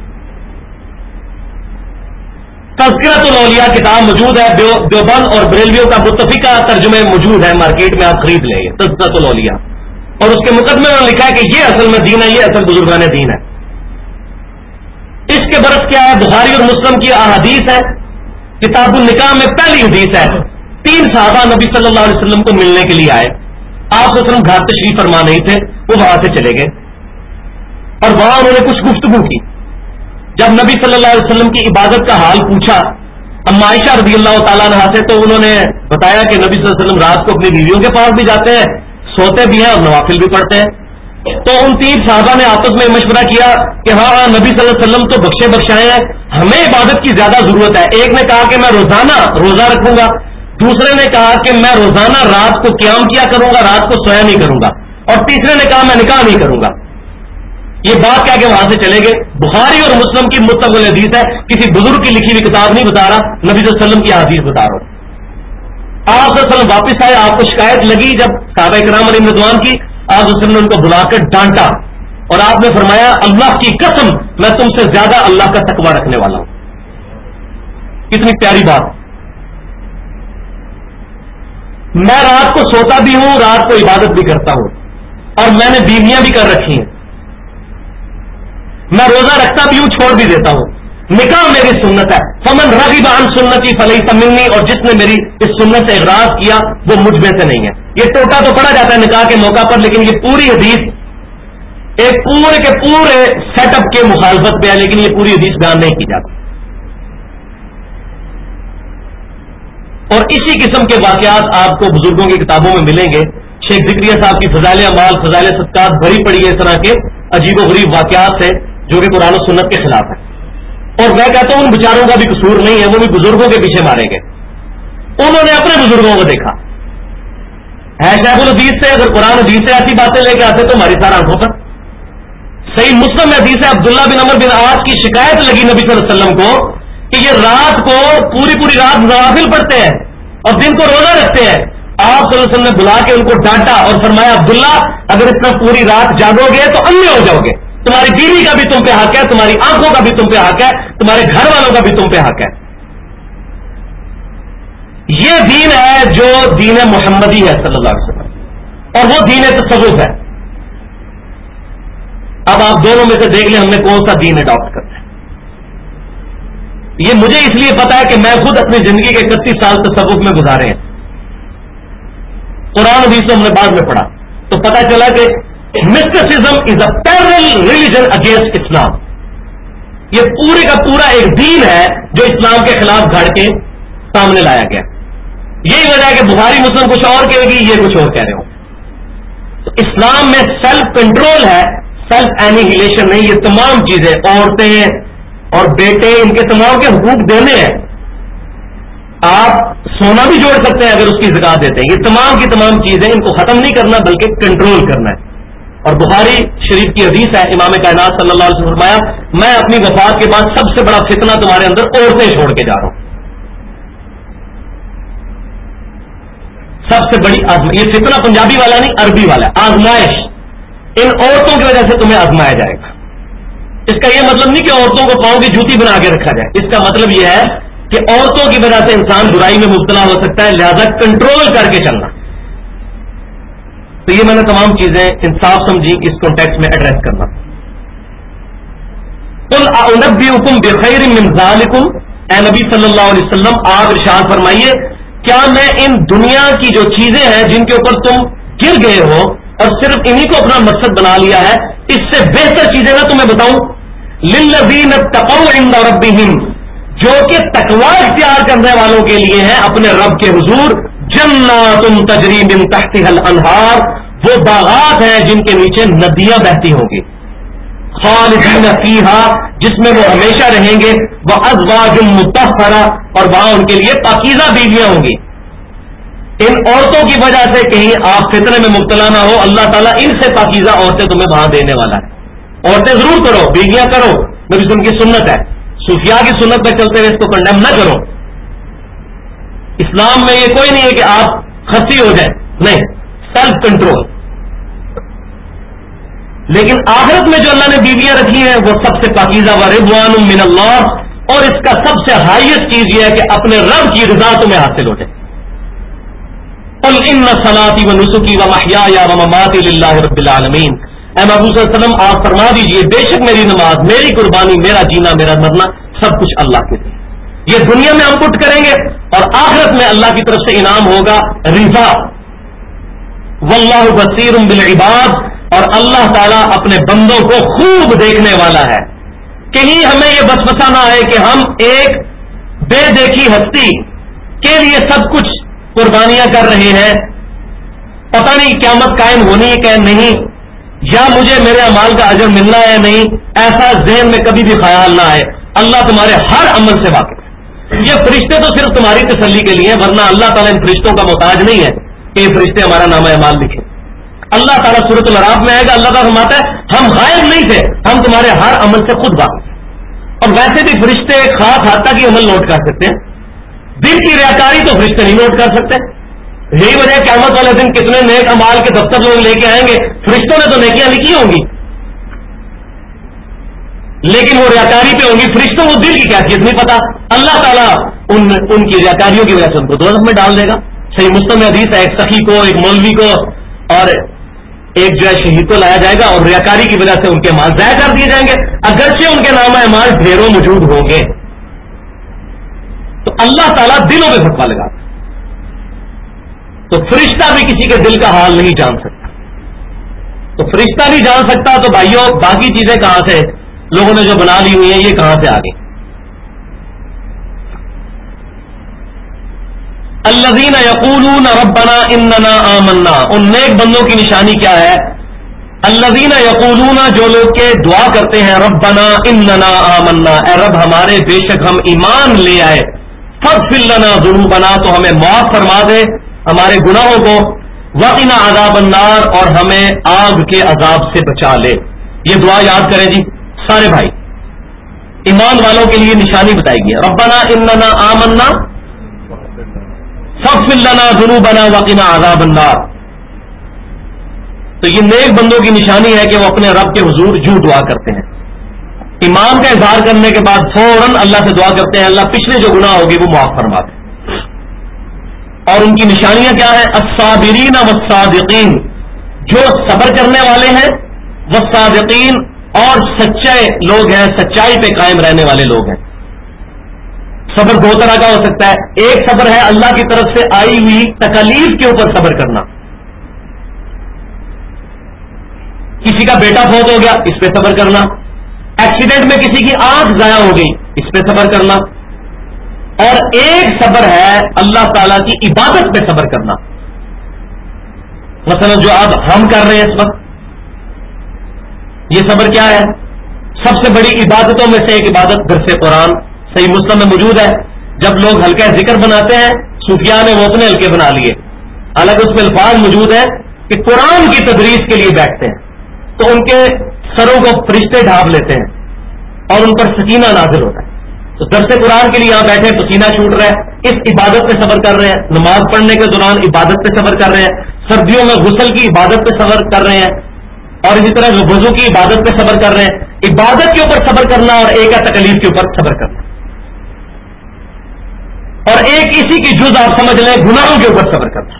S1: تذکرۃ الاولیاء کتاب موجود ہے، دیوبند اور بریلویوں کا متفقہ ترجمے موجود ہے، مارکیٹ میں آپ خرید لیں. تذکرۃ الاولیاء، اور اس کے مقدمے میں لکھا ہے کہ یہ اصل میں دین ہے، یہ اصل بزرگان دین ہے. اس کے برعکس کیا ہے؟ بخاری اور مسلم کی احادیث ہے. کتاب النکاح میں پہلی حدیث ہے، 3 صحابہ نبی صلی اللہ علیہ وسلم کو ملنے کے لیے آئے. آپ صلی اللہ علیہ وسلم گھر تشریف فرما نہیں تھے، وہ وہاں سے چلے گئے اور وہاں انہوں نے کچھ گفتگو کی. جب نبی صلی اللہ علیہ وسلم کی عبادت کا حال پوچھا اما عائشہ رضی اللہ تعالیٰ عنہا سے، تو انہوں نے بتایا کہ نبی صلی اللہ علیہ وسلم رات کو اپنی بیویوں کے پاس بھی جاتے ہیں، سوتے بھی ہیں اور نوافل بھی پڑھتے ہیں. تو ان 3 صحابہ نے آپس میں مشورہ کیا کہ ہاں نبی صلی اللہ علیہ وسلم تو بخشے بخشائے ہیں، ہمیں عبادت کی زیادہ ضرورت ہے. ایک نے کہا کہ میں روزانہ روزہ رکھوں گا، دوسرے نے کہا کہ میں روزانہ رات کو قیام کیا کروں گا، رات کو سویا نہیں کروں گا، اور تیسرے نے کہا میں نکاح نہیں کروں گا. یہ بات کیا کہ وہاں سے چلے گئے. بخاری اور مسلم کی متفق حدیث ہے، کسی بزرگ کی لکھی ہوئی کتاب نہیں بتا رہا، نبی صلی اللہ علیہ وسلم کی حدیث بتا رہا ہوں. آپ صلی اللہ علیہ وسلم واپس آئے، آپ کو شکایت لگی جب صحابہ کرام علیہ رضوان کی. آپ صلی اللہ علیہ وسلم نے ان کو بلا کر ڈانٹا اور آپ نے فرمایا اللہ کی قسم میں تم سے زیادہ اللہ کا تقوی رکھنے والا ہوں. کتنی پیاری بات. میں رات کو سوتا بھی ہوں، رات کو عبادت بھی کرتا ہوں، اور میں نے بیویاں بھی کر رکھی ہیں. میں روزہ رکھتا بھی ہوں، چھوڑ بھی دیتا ہوں. نکاح میری سنت ہے. فمن رغب عن سنتی فلیس منی، اور جس نے میری اس سنت سے اغراض کیا وہ مجھ میں سے نہیں ہے. یہ ٹوٹا تو پڑا جاتا ہے نکاح کے موقع پر، لیکن یہ پوری حدیث ایک پورے کے پورے سیٹ اپ کے مخالفت پہ ہے، لیکن یہ پوری حدیث بیان نہیں کی جاتی. اور اسی قسم کے واقعات آپ کو بزرگوں کی کتابوں میں ملیں گے. شیخ ذکریہ صاحب کی فضائل اعمال، فضائل صدقات بھری پڑی ہے اس طرح کے عجیب و غریب واقعات سے جو کہ قرآن و سنت کے خلاف ہے. اور میں کہتا ہوں ان بیچاروں کا بھی قصور نہیں ہے، وہ بھی بزرگوں کے پیچھے مارے گئے. انہوں نے اپنے بزرگوں کو دیکھا ہے. شیخ الحدیث سے اگر قرآن حدیث سے ایسی باتیں لے کے آتے تو ہماری سارا آنکھوں پر. صحیح مسلم حدیث ہے، عبداللہ بن عمر بن عاص کی شکایت لگی نبی صلی اللہ علیہ وسلم کو کہ یہ رات کو پوری پوری رات نوافل پڑھتے ہیں اور دن کو روزہ رکھتے ہیں. آپ صلی اللہ علیہ وسلم نے بلا کے ان کو ڈانٹا اور فرمایا عبداللہ اگر اس طرح پوری رات جاگو گے تو اندھے ہو جاؤ گے. تمہاری بیوی کا بھی تم پہ حق ہے, تمہاری آنکھوں کا بھی تم پہ حق ہے, تمہارے گھر والوں کا بھی تم پہ حق ہے. یہ دین ہے جو دین محمدی ہے صلی اللہ علیہ وسلم, اور وہ دین تصوف ہے. اب آپ دونوں میں سے دیکھ لیں ہم نے کون سا دین اڈاپٹ کرنا ہے. یہ مجھے اس لیے پتا ہے کہ میں خود اپنی زندگی کے 31 سال تصوف میں گزارے ہیں. قرآن حدیث ہم نے بعد میں پڑھا تو پتا چلا کہ mysticism is a parallel religion against Islam. یہ پورے کا پورا ایک دین ہے جو اسلام کے خلاف گھڑ کے سامنے لایا گیا. یہی وجہ ہے کہ بخاری مسلم کچھ اور کہے گی, یہ کچھ اور کہہ رہے ہو. تو اسلام میں سیلف کنٹرول ہے, سیلف اینیہیلیشن نہیں. یہ تمام چیزیں عورتیں اور بیٹے ان کے تمام کے حقوق دینے ہیں. آپ سونا بھی جوڑ سکتے ہیں اگر اس کی زکات دیتے ہیں. یہ تمام کی تمام چیزیں ان کو ختم نہیں کرنا بلکہ کنٹرول کرنا ہے. اور بخاری شریف کی حدیث ہے, امام کائنات صلی اللہ علیہ وسلم فرمایا میں اپنی وفات کے بعد سب سے بڑا فتنہ تمہارے اندر عورتیں چھوڑ کے جا رہا ہوں. سب سے بڑی آزمائش, یہ فتنہ پنجابی والا نہیں عربی والا ہے, آزمائش. ان عورتوں کی وجہ سے تمہیں آزمایا جائے گا. اس کا یہ مطلب نہیں کہ عورتوں کو پاؤں کی جوتی بنا کے رکھا جائے. اس کا مطلب یہ ہے کہ عورتوں کی وجہ سے انسان برائی میں مبتلا ہو سکتا ہے, لہذا کنٹرول کر کے چلنا. تو یہ میں نے تمام چیزیں انصاف سمجھی اس کانٹیکس میں ایڈریس کرنا. قل انبئکم بخیر من ذالکم, اے نبی صلی اللہ علیہ وسلم آپ ارشاد فرمائیے کیا میں ان دنیا کی جو چیزیں ہیں جن کے اوپر تم گر گئے ہو اور صرف انہی کو اپنا مقصد بنا لیا ہے, اس سے بہتر چیزیں میں تمہیں بتاؤں. للذین اتقوا عند ربہم, جو کہ تقوی اختیار کرنے والوں کے لیے ہیں اپنے رب کے حضور. جنات تجری من تحتها الانہار, وہ باغات ہیں جن کے نیچے ندیاں بہتی ہوں گی. خالدین فیہا, جس میں وہ ہمیشہ رہیں گے. وازواج مطہرہ, اور وہاں ان کے لیے پاکیزہ بیویاں ہوں گی. ان عورتوں کی وجہ سے کہیں آپ فتنے میں مبتلا نہ ہو, اللہ تعالیٰ ان سے پاکیزہ عورتیں تمہیں وہاں دینے والا ہے. عورتیں ضرور کرو, بیویاں کرو, نبی ان کی سنت ہے. صوفیاء کی سنت میں چلتے ہوئے اس کو کنڈیم نہ کرو. اسلام میں یہ کوئی نہیں ہے کہ آپ خسی ہو جائیں, نہیں, سیلف کنٹرول. لیکن آخرت میں جو اللہ نے بیویاں رکھی ہیں وہ سب سے پاکیزہ و رضوان من اللہ, اور اس کا سب سے ہائیسٹ چیز یہ ہے کہ اپنے رب کی رضا تمہیں حاصل ہو جائے. قل ان صلاتي ونسكي ومحياي ومماتي لله رب العالمین. اے محبوب صلی اللہ علیہ وسلم آپ فرما دیجئے بے شک میری نماز, میری قربانی, میرا جینا, میرا مرنا سب کچھ اللہ کے لیے. یہ دنیا میں ہم پٹ کریں گے اور آخرت میں اللہ کی طرف سے انعام ہوگا رضا. واللہ بصیر بالعباد, اور اللہ تعالیٰ اپنے بندوں کو خوب دیکھنے والا ہے. کہیں ہمیں یہ وسوسہ نہ آئے کہ ہم ایک بے دیکھی ہستی کے لیے سب کچھ قربانیاں کر رہے ہیں, پتہ نہیں قیامت قائم ہونی ہے کہ نہیں, یا مجھے میرے اعمال کا اجر ملنا ہے یا نہیں. ایسا ذہن میں کبھی بھی خیال نہ آئے. اللہ تمہارے ہر عمل سے واقف ہے. یہ فرشتے تو صرف تمہاری تسلی کے لیے, ورنہ اللہ تعالیٰ ان فرشتوں کا محتاج نہیں ہے کہ یہ فرشتے ہمارا نامہ اعمال لکھیں. اللہ تعالیٰ سورۃ الاعراف میں آئے گا, اللہ تعالیٰ فرماتا ہے ہم غائب نہیں تھے, ہم تمہارے ہر عمل سے خود واقف ہیں. اور ویسے بھی فرشتے خاص حد تک ہی عمل نوٹ کر سکتے ہیں, دل کی ریاکاری تو فرشتے نہیں نوٹ کر سکتے. یہی وجہ ہے قیامت والے دن کتنے نیک اعمال کے دفتر لوگ لے کے آئیں گے, فرشتوں نے تو نیکیاں لکھی ہوں گی لیکن وہ ریاکاری پہ ہوں گی. فرشتوں کو دل کی کیفیت نہیں پتا. اللہ تعالیٰ ان کی ریاکاریوں کی وجہ سے ان کو دوزخ میں ڈال دے گا. صحیح مسلم میں حدیث ہے, ایک سخی کو, ایک مولوی کو اور ایک جو ہے شہید کو لایا جائے گا اور ریاکاری کی وجہ سے ان کے مال ضائع کر دیے جائیں گے, اگرچہ ان کے نام اعمال ڈھیروں موجود ہوں گے. تو اللہ تعالیٰ دلوں میں فتوا لگا, تو فرشتہ بھی کسی کے دل کا حال نہیں جان سکتا. تو فرشتہ نہیں جان سکتا تو بھائیوں باقی چیزیں کہاں سے لوگوں نے جو بنا لی ہوئی ہیں یہ کہاں سے آ گئی. الذین یقولون ربنا اننا آمنا, ان نیک بندوں کی نشانی کیا ہے؟ الذین یقولون, جو لوگ کے دعا کرتے ہیں ربنا اننا آمنا, اے رب ہمارے بے شک ہم ایمان لے آئے. فاغفر لنا ذنوبنا, تو ہمیں معاف فرما دے ہمارے گناہوں کو. وقنا عذاب النار, اور ہمیں آگ کے عذاب سے بچا لے. یہ دعا یاد کریں جی سارے بھائی. ایمان والوں کے لیے نشانی بتائی گئی. ربنا اننا آمنا فاغفر لنا ذنوبنا وقنا عذاب النار. تو یہ نیک بندوں کی نشانی ہے کہ وہ اپنے رب کے حضور یوں دعا کرتے ہیں. ایمان کا اظہار کرنے کے بعد فوراً اللہ سے دعا کرتے ہیں اللہ پچھلے جو گناہ ہوگی وہ معاف فرما دے. اور ان کی نشانیاں کیا ہیں؟ الصابرین والصادقین، جو صبر کرنے والے ہیں، والصادقین، اور سچے لوگ ہیں، سچائی پہ قائم رہنے والے لوگ ہیں. صبر دو طرح کا ہو سکتا ہے. ایک صبر ہے اللہ کی طرف سے آئی ہوئی تکالیف کے اوپر صبر کرنا. کسی کا بیٹا فوت ہو گیا، اس پہ صبر کرنا. ایکسیڈنٹ میں کسی کی آنکھ ضائع ہو گئی، اس پہ صبر کرنا. اور ایک صبر ہے اللہ تعالی کی عبادت پہ صبر کرنا. مثلا جو اب ہم کر رہے ہیں اس وقت، یہ صبر کیا ہے؟ سب سے بڑی عبادتوں میں سے ایک عبادت درس قرآن. صحیح مسلم میں موجود ہے، جب لوگ حلقہ ذکر بناتے ہیں صوفیاء نے وہ اپنے حلقے بنا لیے، حالانکہ اس میں الفاظ موجود ہیں کہ قرآن کی تدریس کے لیے بیٹھتے ہیں تو ان کے سروں کو فرشتے ڈھانپ لیتے ہیں اور ان پر سکینہ نازل ہوتا ہے. تو درس قرآن کے لیے یہاں بیٹھے پسینہ چھوٹ رہا ہے، اس عبادت پہ صبر کر رہے ہیں. نماز پڑھنے کے دوران عبادت پہ صبر کر رہے ہیں. سردیوں میں غسل کی عبادت پہ صبر کر رہے ہیں. اور اسی طرح وضو کی عبادت پہ صبر کر رہے ہیں. عبادت کے اوپر صبر کرنا اور ایک تکلیف کے اوپر صبر کرنا. اور ایک اسی کی جز آپ سمجھ لیں گناہوں کے اوپر صبر کرنا.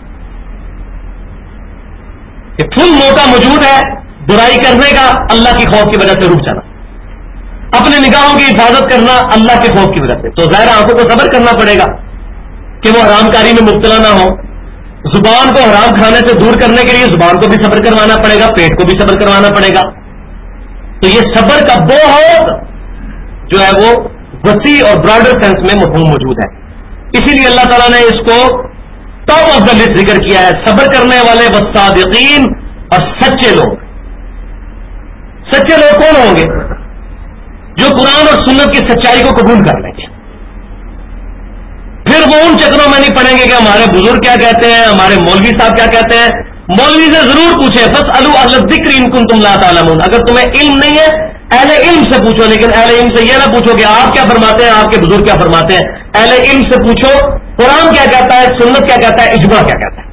S1: یہ پھل موقع موجود ہے برائی کرنے کا، اللہ کی خوف کی وجہ سے رک جانا. اپنے نگاہوں کی حفاظت کرنا اللہ کے خوف کی وجہ سے. تو ظاہر آنکھوں کو صبر کرنا پڑے گا کہ وہ حرام کاری میں مبتلا نہ ہو. زبان کو حرام کھانے سے دور کرنے کے لیے زبان کو بھی صبر کروانا پڑے گا، پیٹ کو بھی صبر کروانا پڑے گا. تو یہ صبر کا بہت جو ہے وہ وسیع اور براڈر سینس میں مفہوم موجود ہے. اسی لیے اللہ تعالیٰ نے اس کو ٹاپ آف دا لسٹ ذکر کیا ہے. صبر کرنے والے والصادقین، اور سچے لوگ. سچے لوگ کون ہوں گے؟ جو قرآن اور سنت کی سچائی کو قبول کر لیں گے. پھر وہ ان چکروں میں نہیں پڑیں گے کہ ہمارے بزرگ کیا کہتے ہیں، ہمارے مولوی صاحب کیا کہتے ہیں. مولوی سے ضرور پوچھیں، فاسألوا اہل الذکر ان کنتم لا تعلمون. اگر تمہیں علم نہیں ہے اہل علم سے پوچھو، لیکن اہل علم سے یہ نہ پوچھو کہ آپ کیا فرماتے ہیں، آپ کے بزرگ کیا فرماتے ہیں. اہل علم سے پوچھو قرآن کیا کہتا ہے، سنت کیا کہتا ہے، اجماع کیا کہتا ہے.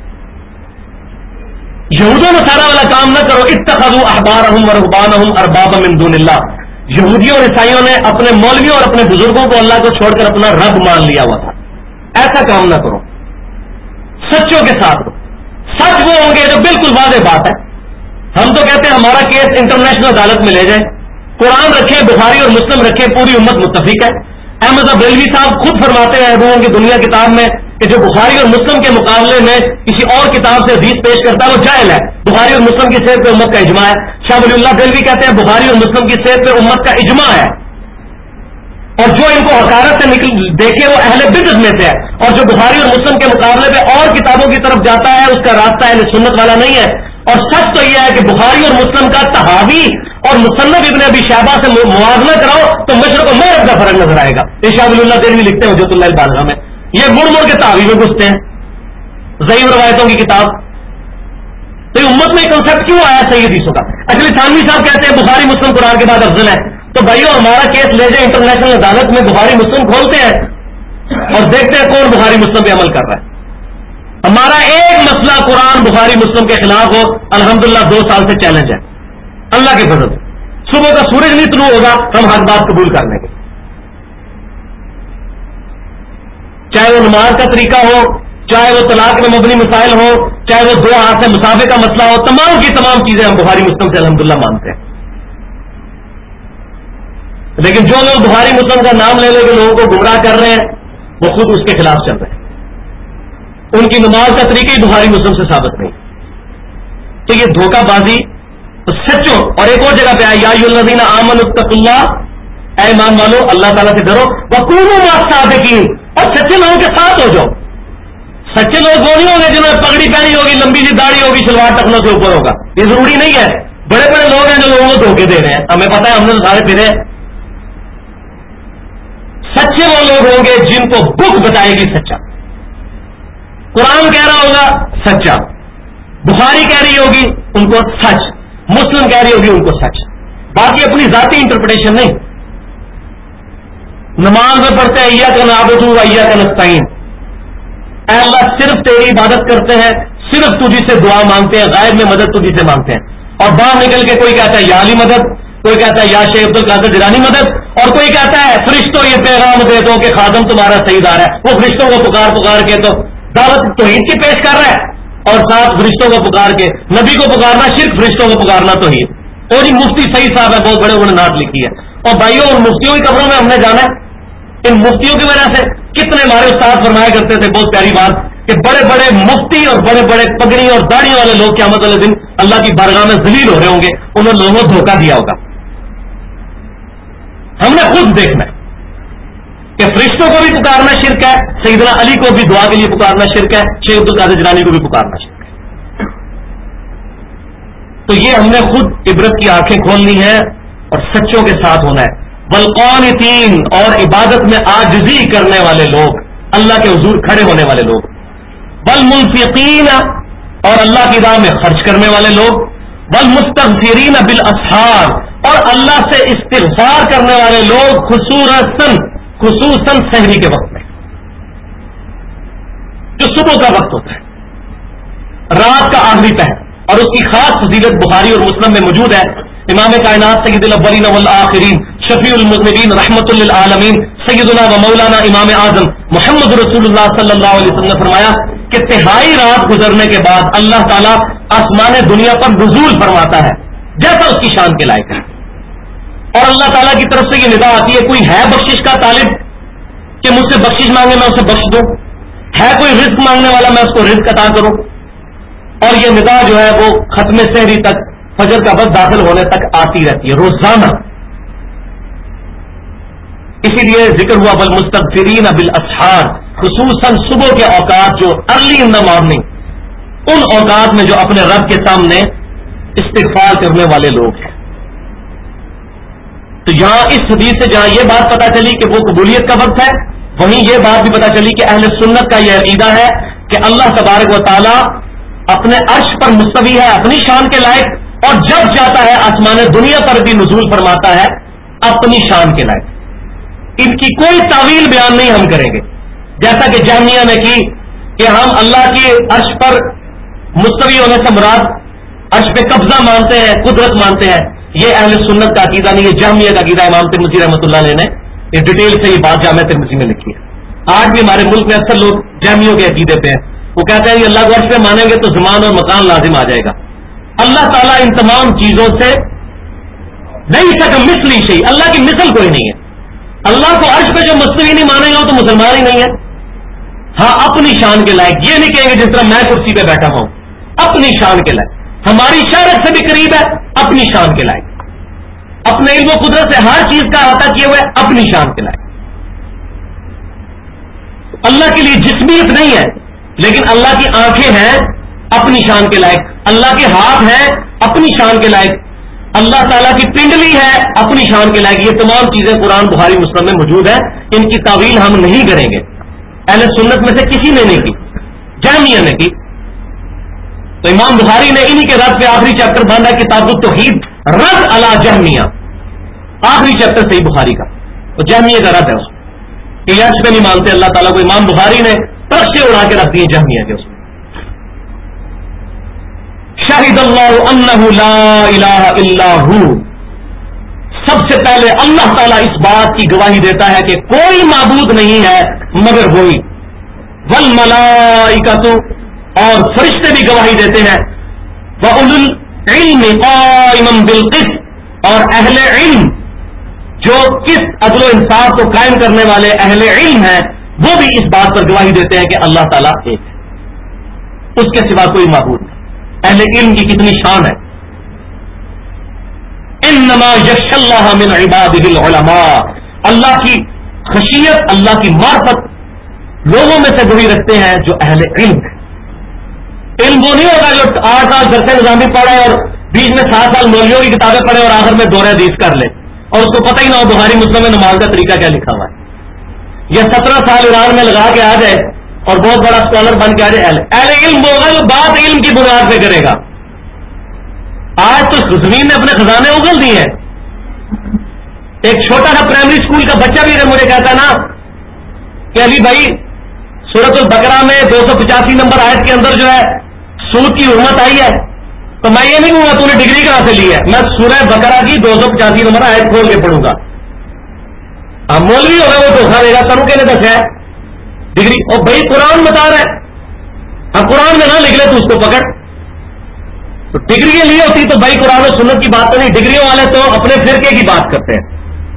S1: یہود و نصارہ والا کام نہ کرو. اتخذوا احبارهم ورهبانهم اربابا من دون اللہ. یہودیوں اور عیسائیوں نے اپنے مولویوں اور اپنے بزرگوں کو اللہ کو چھوڑ کر اپنا رب مان لیا ہوا تھا. ایسا کام نہ کرو، سچوں کے ساتھ. سچ وہ ہوں گے جو بالکل واضح بات ہے. ہم تو کہتے ہیں ہمارا کیس انٹرنیشنل عدالت میں لے جائیں، قرآن رکھیں، بخاری اور مسلم رکھیں، پوری امت متفق ہے. احمد بریلوی صاحب خود فرماتے ہیں روحوں کی دنیا کتاب میں کہ جو بخاری اور مسلم کے مقابلے میں کسی اور کتاب سے حدیث پیش کرتا ہے وہ جاہل ہے. بخاری اور مسلم کی صحت پہ امت کا اجماع ہے. شاہ ولی اللہ بریلوی کہتے ہیں بخاری اور مسلم کی صحت پہ امت کا اجماع ہے. اور جو ان کو حقارت سے دیکھے وہ اہل بدعت میں سے ہے، اور جو بخاری اور مسلم کے مقابلے پہ اور کتابوں کی طرف جاتا ہے اس کا راستہ اہل سنت والا نہیں ہے. اور سچ تو یہ ہے کہ بخاری اور مسلم کا تحاوی اور مصنف ابن ابی شیبہ سے موازنہ کراؤ تو مشرق و مغرب کا فرق نظر آئے گا. یہ شاہ ولی اللہ دہلوی لکھتے ہیں حجت اللہ البالغہ میں. یہ مڑ مڑ کے تحاوی میں گھستے ہیں، ضعیف روایتوں کی کتاب. تو امت میں کنسپٹ کیوں آیا صحیح حدیثوں کا؟ اصلی تھانوی صاحب کہتے ہیں بخاری مسلم قرآن کے بعد افضل ہے. تو بھائیو ہمارا کیس لے جائیں انٹرنیشنل عدالت میں، بخاری مسلم کھولتے ہیں اور دیکھتے ہیں کون بخاری مسلم پہ عمل کر رہا ہے. ہمارا ایک مسئلہ قرآن بخاری مسلم کے خلاف ہو، الحمدللہ 2 سال سے چیلنج ہے. اللہ کے فضل سے صبح کا سورج نہیں طلوع ہوگا ہم حق بات قبول کر لیں گے. چاہے وہ نماز کا طریقہ ہو، چاہے وہ طلاق میں مبنی مسائل ہو، چاہے وہ 2 ہاتھ سے مسافے کا مسئلہ ہو، تمام کی تمام چیزیں ہم بخاری مسلم سے الحمدللہ مانتے ہیں. لیکن جو لوگ بخاری مسلم کا نام لے لے کے لوگوں کو گمراہ کر رہے ہیں وہ خود اس کے خلاف چل رہے ہیں. ان کی نماز کا طریقہ ہی بخاری مسلم سے ثابت نہیں. تو یہ دھوکہ بازی تو سچوں. اور ایک اور جگہ پہ آیا یا ایھا الذین آمنوا اتقوا اللہ، اے ایمان والو اللہ تعالیٰ سے ڈرو، وکونوا مع الصادقین، اور سچے لوگوں کے ساتھ ہو جاؤ. سچے لوگ وہ نہیں ہوں گے جنہوں نے پگڑی پہنی ہوگی، لمبی سی داڑھی ہوگی، شلوار ٹخنوں سے اوپر ہوگا. یہ ضروری نہیں ہے. بڑے بڑے لوگ ہیں جو لوگوں کو دھوکے دے رہے ہیں، ہمیں پتہ ہے، ہم نے سارے پھرے. سچے وہ لوگ ہوں گے جن کو بک بتائے گی سچا. قرآن کہہ رہا ہوگا سچا، بخاری کہہ رہی ہوگی ان کو سچ، مسلم کہہ رہی ہوگی ان کو سچ. باقی اپنی ذاتی انٹرپریٹیشن نہیں. نماز میں پڑھتے ہیں ایاک نعبد و ایاک نستعین، اے اللہ صرف تیری عبادت کرتے ہیں، صرف تجھی سے دعا مانگتے ہیں، غائب میں مدد تجھی سے مانگتے ہیں. اور باہر نکل کے کوئی کہتا ہے یا علی مدد، کوئی کہتا ہے یا شیخ عبد القادر جیلانی مدد، اور کوئی کہتا ہے فرشتوں یہ پیغام دے دو کہ خادم تمہارا سیدار ہے. وہ فرشتوں کو پکار کے تو دعوت توحید کی پیش کر رہا ہے، اور ساتھ فرشتوں کو پکار کے نبی کو پکارنا شرک، فرشتوں کو پکارنا توحید. اور جی مفتی صحیح صاحب ہے، بہت بڑے انہوں نے نعت لکھی ہے. اور بھائیوں اور مفتیوں کی قبروں میں ہم نے جانا ہے. ان مفتیوں کی وجہ سے کتنے ہمارے استاد فرمایا کرتے تھے بہت پیاری بات کہ بڑے بڑے مفتی اور بڑے بڑے پگڑی اور داڑھی والے لوگ قیامت والے دن اللہ کی بارگاہ میں ذلیل ہو رہے ہوں گے، انہوں نے لوگوں کو دھوکہ دیا ہوگا. ہم نے خود دیکھنا ہے کہ فرشتوں کو بھی پکارنا شرک ہے، سیدنا علی کو بھی دعا کے لیے پکارنا شرک ہے، شیخ عبد القادر جیلانی کو بھی پکارنا شرک ہے. تو یہ ہم نے خود عبرت کی آنکھیں کھولنی ہے اور سچوں کے ساتھ ہونا ہے. والقانتین، اور عبادت میں عاجزی کرنے والے لوگ، اللہ کے حضور کھڑے ہونے والے لوگ. والمنفقین، اور اللہ کی راہ میں خرچ کرنے والے لوگ. والمستغفرین بالاسحار، اور اللہ سے استغفار کرنے والے لوگ خصوصاً سحری کے وقت میں، جو صبح کا وقت ہوتا ہے، رات کا آخری پہر. اور اس کی خاص فضیلت بخاری اور مسلم میں موجود ہے. امام کائنات سید الاولین والآخرین شفیع المذنبین رحمت للعالمین سیدنا و مولانا امام اعظم محمد رسول اللہ صلی اللہ علیہ وسلم نے فرمایا کہ تہائی رات گزرنے کے بعد اللہ تعالیٰ آسمان دنیا پر نزول فرماتا ہے جیسا اس کی شان کے لائق ہے. اور اللہ تعالیٰ کی طرف سے یہ ندا آتی ہے، کوئی ہے بخشش کا طالب کہ مجھ سے بخشش مانگے میں اسے بخش دوں، ہے کوئی رزق مانگنے والا میں اس کو رزق عطا کروں. اور یہ ندا جو ہے وہ ختم سحری تک، فجر کا وقت داخل ہونے تک آتی رہتی ہے روزانہ. اسی لیے ذکر ہوا بالمستغفرین بالاسحار، خصوصاً صبح کے اوقات، جو ارلی ان دا مارننگ، ان اوقات میں جو اپنے رب کے سامنے استغفار کرنے والے لوگ ہیں. تو یہاں اس حدیث سے جہاں یہ بات پتا چلی کہ وہ قبولیت کا وقت ہے، وہیں یہ بات بھی پتا چلی کہ اہل سنت کا یہ عقیدہ ہے کہ اللہ تبارک و تعالی اپنے عرش پر مستوی ہے اپنی شان کے لائق، اور جب چاہتا ہے آسمان دنیا پر بھی نزول فرماتا ہے اپنی شان کے لائق. ان کی کوئی تعویل بیان نہیں ہم کریں گے، جیسا کہ جہمیہ نے کی کہ ہم اللہ کی عرش پر مستوی ہونے سے مراد عرش پہ قبضہ مانتے ہیں، قدرت مانتے ہیں. یہ اہل سنت کا عقیدہ نہیں، یہ جہمیہ کا عقیدہ. امام ترمذی رحمۃ اللہ علیہ نے یہ ڈیٹیل سے یہ بات جامع ترمذی میں لکھی ہے. آج بھی ہمارے ملک میں اکثر لوگ جہمیوں کے عقیدے پہ ہیں، وہ کہتے ہیں کہ اللہ کو عرش پہ مانیں گے تو زمان اور مکان لازم آ جائے گا. اللہ تعالیٰ ان تمام چیزوں سے نہیں سکا مثلی شیء، اللہ کی مثل کوئی نہیں ہے. اللہ کو عرش پہ جو مستوی نہیں مانے گا وہ تو مسلمان ہی نہیں ہے. ہاں اپنی شان کے لائق، یہ نہیں کہیں گے جس طرح میں کرسی پہ بیٹھا ہوں، اپنی شان کے لائق. ہماری شہرت سے بھی قریب ہے، اپنی شان کے لائق. اپنے علم و قدرت سے ہر چیز کا احاطہ کیے ہوئے اپنی شان کے لائق. اللہ کے لیے جسمیت نہیں ہے، لیکن اللہ کی آنکھیں ہیں اپنی شان کے لائق. اللہ کے ہاتھ ہیں اپنی شان کے لائق. اللہ تعالیٰ کی پنڈلی ہے اپنی شان کے لائق. یہ تمام چیزیں قرآن بخاری مسلم میں موجود ہیں، ان کی تعویل ہم نہیں کریں گے. اہل سنت میں سے کسی نے نہیں کی، جہمیہ نے کی. تو امام بخاری نے انہی کے رد پہ آخری چیپٹر باندھا کتاب التوحید رد علی جہمیہ، آخری چیپٹر صحیح بخاری کا. تو جہمیہ کا رد ہے اس کہ یش پہ نہیں مانتے اللہ تعالیٰ کو. امام بخاری نے پرچے اڑا کے رکھ دیے جہمیہ کے اس میں. شاہد اللہ انہ لا الہ الا ہو، سب سے پہلے اللہ تعالیٰ اس بات کی گواہی دیتا ہے کہ کوئی معبود نہیں ہے مگر وہی. والملائکۃ، اور فرشتے بھی گواہی دیتے ہیں. وَأُولُو الْعِلْمِ قَائِمًا بِالْقِسْطِ، اور اہل علم جو کس عدل و انصاف کو قائم کرنے والے اہل علم ہیں وہ بھی اس بات پر گواہی دیتے ہیں کہ اللہ تعالیٰ ایک ہے، اس کے سوا کوئی معبود نہیں. اہل علم کی کتنی شان ہے. انما یخشی اللہ من عبادہ العلماء، اللہ کی خشیت، اللہ کی معرفت لوگوں میں سے وہی رکھتے ہیں جو اہل علم ہے. علم وہ نہیں ہوگا جو 8 سال درس نظامی پڑھے اور بیچ میں 7 سال مولویوں کی کتابیں پڑھے اور آخر میں دورہ حدیث کر لے اور اس کو پتہ ہی نہ ہو بخاری مسلم میں نماز کا طریقہ کیا لکھا ہوا ہے. یا 17 سال ایران میں لگا کے آ جائے اور بہت بڑا اسکالر بن کے آ جائے. اہل علم وہ ہوگا جو بات علم کی بنیاد پہ کرے گا. آج تو زمین نے اپنے خزانے اگل دیے ہیں، ایک چھوٹا سا پرائمری اسکول کا بچہ بھی اگر مجھے کہتا ہے نا کہ علی بھائی سورۃ البقرہ میں 285 نمبر آیت کے اندر جو ہے سود کی حرمت آئی ہے، تو میں یہ نہیں کہوں گا تو نے ڈگری کہاں سے لی ہے، میں سورہ بقرہ کی 285 نمبر آیت کھول کے پڑھوں گا. اب مولوی ہوگا وہ دھوکھا دے گا تنو کے نے دسیا ڈگری، اور بھائی قرآن بتا رہا ہے، اب قرآن میں نہ لکھ لے تو اس کو پکڑ. تو ڈگری کے لیے ہوتی تو بھائی قرآن و سنت کی بات تو نہیں، ڈگریوں والے تو اپنے فرقے کی بات کرتے ہیں.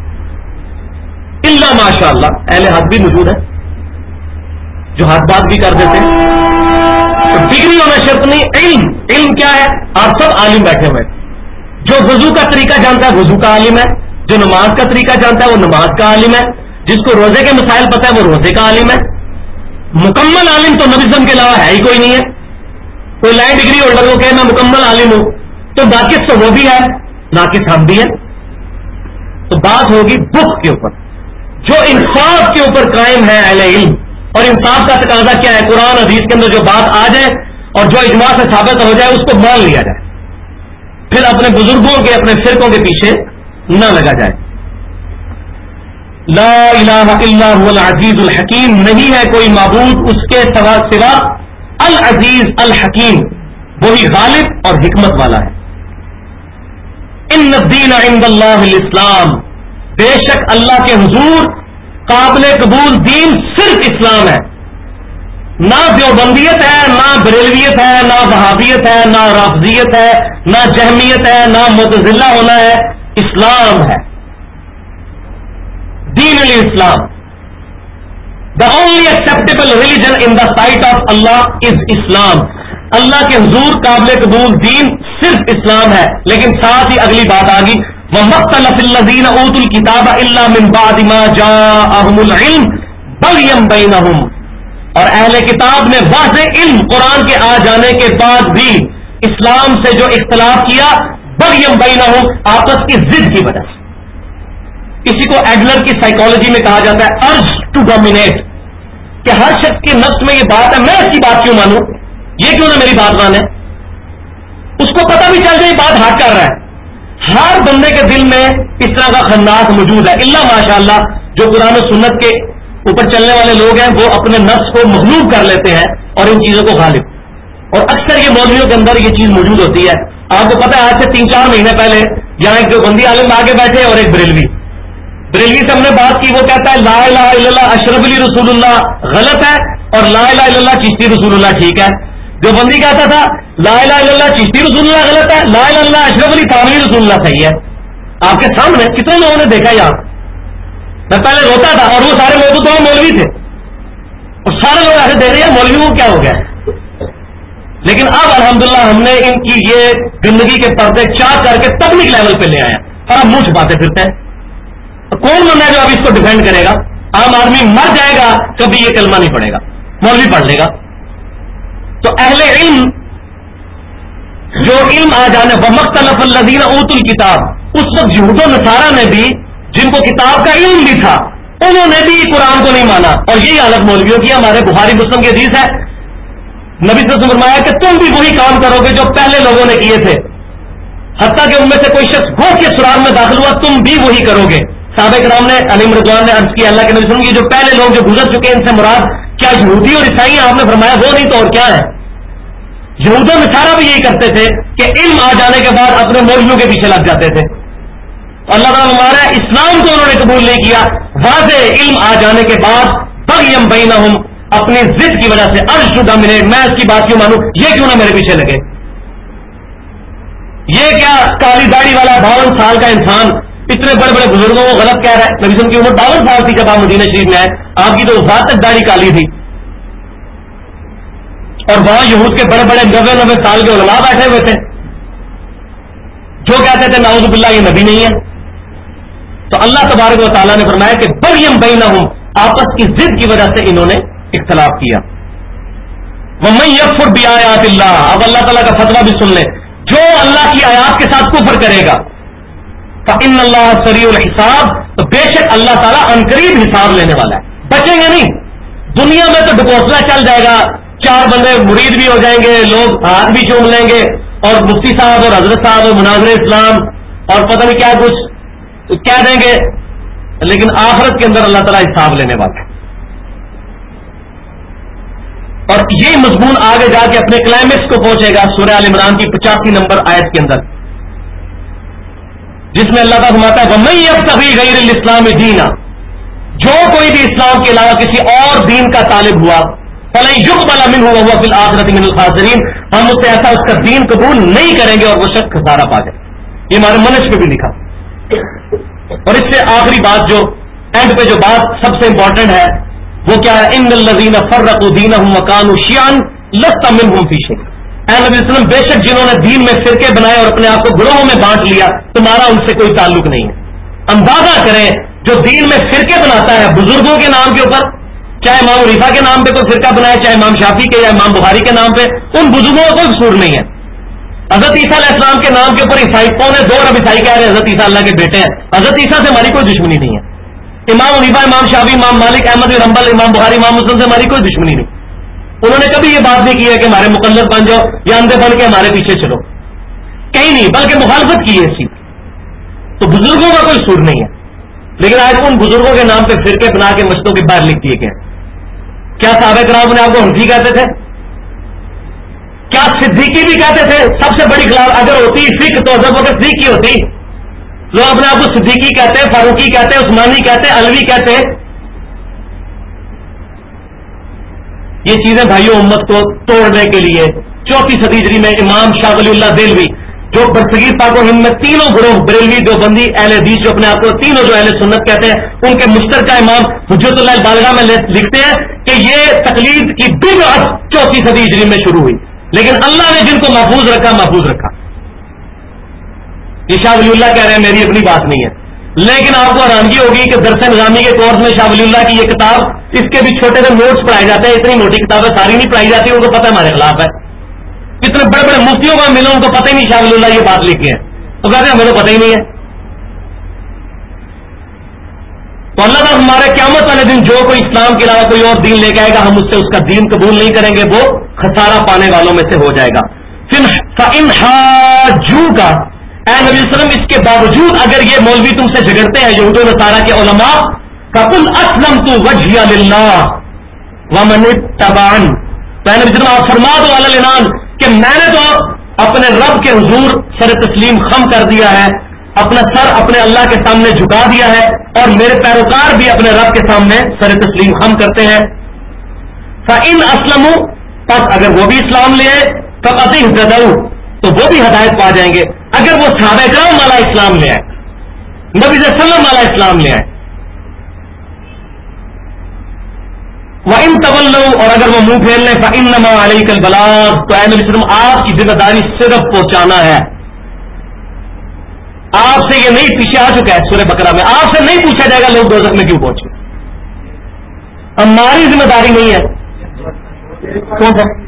S1: الا ماشاء اللہ اہل حق بھی موجود ہے جو حق بات بھی کر دیتے ہیں. تو ڈگری ہونا شرط نہیں. علم کیا ہے؟ آپ سب عالم بیٹھے ہوئے، جو وضو کا طریقہ جانتا ہے وضو کا عالم ہے، جو نماز کا طریقہ جانتا ہے وہ نماز کا عالم ہے، جس کو روزے کے مسائل پتہ ہے وہ روزے کا عالم ہے. مکمل عالم تو نبی کے علاوہ ہے ہی کوئی نہیں ہے. کوئی لائن ڈگری ہولڈر کو کہ میں مکمل عالم ہوں تو ناقص تو وہ بھی ہے، ناقص ہم بھی ہے. تو بات ہوگی بخ کے اوپر، جو انصاف کے اوپر قائم ہے اہل علم. اور انصاف کا تقاضا کیا ہے؟ قرآن حدیث کے اندر جو بات آ جائے اور جو اجماع سے ثابت ہو جائے اس کو مان لیا جائے، پھر اپنے بزرگوں کے اپنے فرقوں کے پیچھے نہ لگا جائے. لا الہ الا هو العزیز الحکیم، نہیں ہے کوئی معبود اس کے سوا العزیز الحکیم، وہی غالب اور حکمت والا ہے. ان الدین عند اللہ الاسلام، بے شک اللہ کے حضور قابل قبول دین صرف اسلام ہے. نہ دیوبندیت ہے، نہ بریلویت ہے، نہ وہابیت ہے، نہ رافضیت ہے، نہ جہمیت ہے، نہ معتزلہ ہونا ہے. اسلام ہے، دین الاسلام. The only acceptable religion in the sight of Allah is Islam. اللہ کے حضور قابل قبول دین صرف اسلام ہے. لیکن ساتھ ہی اگلی بات آ گئی، وَمَخْتَلَفِ الَّذِينَ أُوتُوا الْكِتَابَ إِلَّا مِن بَعْدِ مَا جَاءَهُمُ الْعِلْمُ بَغْيًا بَيْنَهُمْ، اور اہل کتاب نے واضح علم قرآن کے آ جانے کے بعد بھی اسلام سے جو اختلاف کیا، بغیم بینہم، آپس کی ضد کی وجہ سے. کسی کو ایڈلر کی سائیکالوجی میں کہا جاتا ہے ارج ٹو ڈومینیٹ، کہ ہر شخص کے نفس میں یہ بات ہے میں اس کی بات کیوں مانوں، یہ کیوں نہ میری بات مانے. اس کو پتہ بھی چل جائے یہ بات حق کر رہا ہے. ہر بندے کے دل میں اس طرح کا خناس موجود ہے، الا ماشاء اللہ جو قرآن و سنت کے اوپر چلنے والے لوگ ہیں وہ اپنے نفس کو مغلوب کر لیتے ہیں اور ان چیزوں کو غالب. اور اکثر یہ مولویوں کے اندر یہ چیز موجود ہوتی ہے. آپ کو پتہ ہے آج سے 3-4 مہینے پہلے یہاں ایک دیوبندی عالم آگے بیٹھے اور ایک بریلوی سے ہم نے بات کی. وہ کہتا ہے لا الہ الا اللہ اشرف علی رسول اللہ غلط ہے اور لا الہ الا اللہ چشتی رسول اللہ ٹھیک ہے. دیوبندی کہتا تھا لا الہ الا اللہ چشتی رسول اللہ غلط ہے، لا الہ الا اللہ اشرف علی تھانوی رسول اللہ صحیح ہے. آپ کے سامنے کتنے لوگوں نے دیکھا یہاں. میں پہلے روتا تھا اور وہ سارے موجود تو مولوی تھے اور سارے لوگ ایسے دیکھ رہے ہیں مولوی کو کیا ہو گیا. لیکن اب الحمدللہ ہم نے ان کی یہ زندگی کے پردے چاک کر کے تبلیغ لیول پہ لے آیا اور اب منہ چھپاتے پھرتے ہیں. کون بندہ ہے جو اب اس کو ڈیفینڈ کرے گا؟ عام آدمی مر جائے گا کبھی یہ کلمہ نہیں پڑے گا، مولوی پڑھ لے گا. تو اہل علم جو علم آ جانے وَمَخْتَلَفَ الَّذِينَ أُوتُوا الْكِتَابَ، اس وقت یہود و نصارہ نے بھی جن کو کتاب کا علم بھی تھا انہوں نے بھی قرآن کو نہیں مانا. اور یہی حالت مولویوں کی. ہمارے بخاری مسلم کی حدیث ہے، نبی صلی اللہ علیہ وسلم نے فرمایا کہ تم بھی وہی کام کرو گے جو پہلے لوگوں نے کیے تھے، حتیٰ کہ ان میں سے کوئی شخص گو کے سراغ میں داخل ہوا تم بھی وہی کرو گے. صحابہ کرام نے علی رضوان نے عرض کیا اللہ کے نبی صلی اللہ علیہ وسلم، یہ جو پہلے لوگ جو گزر چکے ہیں ان سے مراد کیا یہودی اور عیسائی؟ آپ نے فرمایا وہ نہیں تو اور کیا ہے. یہود و نصارہ بھی یہی کرتے تھے کہ علم آ جانے کے بعد اپنے مولویوں کے پیچھے لگ جاتے تھے. اللہ تعالیٰ ہمارا اسلام کو انہوں نے قبول نہیں کیا. واضح علم آ جانے کے بعد بغیم بینہم، اپنی ضد کی وجہ سے ارج ٹو ڈومینیٹ، میں اس کی بات کیوں مانوں، یہ کیوں نہ میرے پیچھے لگے. یہ کیا کالی داڑھی والا 52 سال کا انسان اتنے بڑے بڑے بزرگوں کو غلط کہہ رہا ہے. نبی صلی اللہ علیہ وسلم کی عمر 52 سال تھی جب آپ مدینہ شریف میں آئے، آپ کی تو وفات تک داڑھی کالی تھی. اور وہاں یہود کے بڑے بڑے 90 سال کے علماء بیٹھے ہوئے تھے جو کہتے تھے نعوذ باللہ یہ نبی نہیں ہے. تو اللہ تبارک و تعالیٰ نے فرمایا کہ بغیم بینہم، آپس کی ضد کی وجہ سے انہوں نے اختلاف کیا. وَمَن یکفر بِآیاتِ اللہ، اب اللہ تعالیٰ کا فتویٰ بھی سن لیں، جو اللہ کی آیات کے ساتھ کفر کرے گا فَإِنَّ اللَّهَ سَرِيعُ الْحِسَابِ، تو بے شک اللہ تعالیٰ عنقریب حساب لینے والا ہے. بچیں گے نہیں. دنیا میں تو ڈکوسلا چل جائے گا، 4 بندے مرید بھی ہو جائیں گے، لوگ ہاتھ بھی چوم لیں گے اور مفتی صاحب اور حضرت صاحب اور مناظر اسلام اور پتہ نہیں کیا کچھ تو کہہ دیں گے لیکن آخرت کے اندر اللہ تعالیٰ حساب لینے والا ہے. اور یہ مضمون آگے جا کے اپنے کلائمیکس کو پہنچے گا سورہ آل عمران کی 85 نمبر آیت کے اندر، جس میں اللہ تعالیٰ فرماتا ہے وَمَن يَبْتَغِي غَيْرَ الْإِسْلَامِ دِينًا، جو کوئی بھی اسلام کے علاوہ کسی اور دین کا طالب ہوا فَلَن يُقْبَلَ مِنْهُ وَهُوَ فِي الْآخِرَةِ مِنَ الْخَاسِرِينَ، ہم اس سے ایسا اس کا دین قبول نہیں کریں گے اور وہ شخص خسارہ پا جائے. یہ ہمارے منش پہ بھی لکھا. اور اس سے آخری بات جو اینڈ پہ جو بات سب سے امپورٹنٹ ہے وہ کیا ہے؟ ان الذین فرقوا دینہم وکانوا شیعا لست منہم فی شیء. اے نبی صلی اللہ علیہ وسلم، بے شک جنہوں نے دین میں فرقے بنائے اور اپنے آپ کو گروہوں میں بانٹ لیا، تمہارا ان سے کوئی تعلق نہیں ہے. اندازہ کریں جو دین میں فرقے بناتا ہے بزرگوں کے نام کے اوپر، چاہے امام حنیفہ کے نام پہ کوئی فرقہ بنائے، چاہے امام شافعی کے یا امام بخاری کے نام پہ، ان بزرگوں کا کوئی قصور نہیں ہے. حضرت عیسیٰ علیہ السلام کے نام کے اوپر عیسائی کون ہے؟ 2 ارب عیسائی کہہ رہے ہیں حضرت عیسیٰ اللہ کے بیٹے ہیں. حضرت عیسیٰ سے ہماری کوئی دشمنی نہیں ہے. امام حنیفہ، امام شافعی، امام مالک، احمد بن حنبل، امام بخاری، امام مسلم سے ہماری کوئی دشمنی نہیں. انہوں نے کبھی یہ بات نہیں کی ہے کہ ہمارے مقلد بن جاؤ یا اندھے بن کے ہمارے پیچھے چلو، کہیں نہیں، بلکہ مخالفت کی ہے اس چیز. تو بزرگوں کا کوئی سور نہیں ہے. لیکن آج ان بزرگوں کے نام پہ فرقے بنا کے مسجدوں کے باہر لکھ دیے گئے. کیا صحابہ کرام نے آپ کو حنفی کہتے تھے؟ کیا صدیقی بھی کہتے تھے؟ سب سے بڑی خلاف اگر ہوتی فقہ تو حضرت بکر صدیق کی ہوتی. لوگ اپنے آپ کو صدیقی کہتے ہیں، فاروقی کہتے ہیں، عثمانی کہتے ہیں، علوی کہتے ہیں. یہ چیزیں بھائیوں امت کو توڑنے کے لیے 4 صدی ہجری میں امام شاہ ولی اللہ دہلوی جو برصغیر پاک و ہند میں تینوں گروہ بریلوی، دیوبندی، اہل حدیث جو اپنے آپ کو تینوں جو اہل سنت کہتے ہیں، ان کے مشترکہ امام حجت اللہ البالغہ میں لکھتے ہیں کہ یہ تقلید کی بدعت 4 صدی ہجری میں شروع ہوئی، لیکن اللہ نے جن کو محفوظ رکھا محفوظ رکھا. یہ شاہ ولی اللہ کہہ رہے ہیں، میری اپنی بات نہیں ہے. لیکن آپ کو حیرانگی ہوگی کہ درس نظامی کے کورس میں شاہ ولی اللہ کی یہ کتاب، اس کے بھی چھوٹے سے نوٹس پڑھائے جاتے ہیں. اتنی موٹی کتابیں ساری نہیں پڑھائی جاتی، ان کو پتہ ہے ہمارے خلاف ہے. اتنے بڑے بڑے مفتیوں کا ملے، ان کو پتہ ہی نہیں شاہ ولی اللہ یہ بات لکھی ہے. تو کہتے ہیں ہمیں تو پتہ ہی نہیں ہے. تو اللہ تعالیٰ ہمارے قیامت والے دن جو کوئی اسلام کے علاوہ کوئی اور دین لے کے آئے گا، ہم اس سے اس کا دین قبول نہیں کریں گے، وہ خسارہ پانے والوں میں سے ہو جائے گا. پھر فَإِنْ حَاجُّوكَ، اے نبی صلی اللہ علیہ وسلم، اس کے باوجود اگر یہ مولوی تم سے جھگڑتے ہیں یہود و نصارہ کے علماء، فَقُلْ أَسْلَمْتُ وَجْهِيَ لِلَّهِ وَمَنِ اتَّبَعَنِ، تو اے نبی صلی اللہ علیہ وسلم آپ فرما دو علی العنان کہ میں نے تو اپنے رب کے حضور سر تسلیم خم کر دیا ہے، اپنا سر اپنے اللہ کے سامنے جھکا دیا ہے، اور میرے پیروکار بھی اپنے رب کے سامنے سر تسلیم خم کرتے ہیں. فَإِنْ أَسْلَمُوا، پس اگر وہ بھی اسلام لے آئے، فَقَدْ اهْتَدَوْا، تو وہ بھی ہدایت پا جائیں گے. اگر وہ صحابہ کرام والا اسلام لے آئے، نبی صلی اللہ علیہ وسلم والا اسلام لے آئے. وَإِن تَوَلَّوْا، اور اگر وہ منہ پھیر لیں، فَإِنَّمَا عَلَيْكَ الْبَلَاغُ، تو اے نبی صلی اللہ علیہ وسلم آپ کی ذمہ داری صرف پہنچانا ہے. آپ سے یہ نہیں، پیچھے آ چکا ہے سورہ بقرہ میں، آپ سے نہیں پوچھا جائے گا لوگ دوزخ میں کیوں پہنچے. ہماری ذمہ داری نہیں ہے. کون سا؟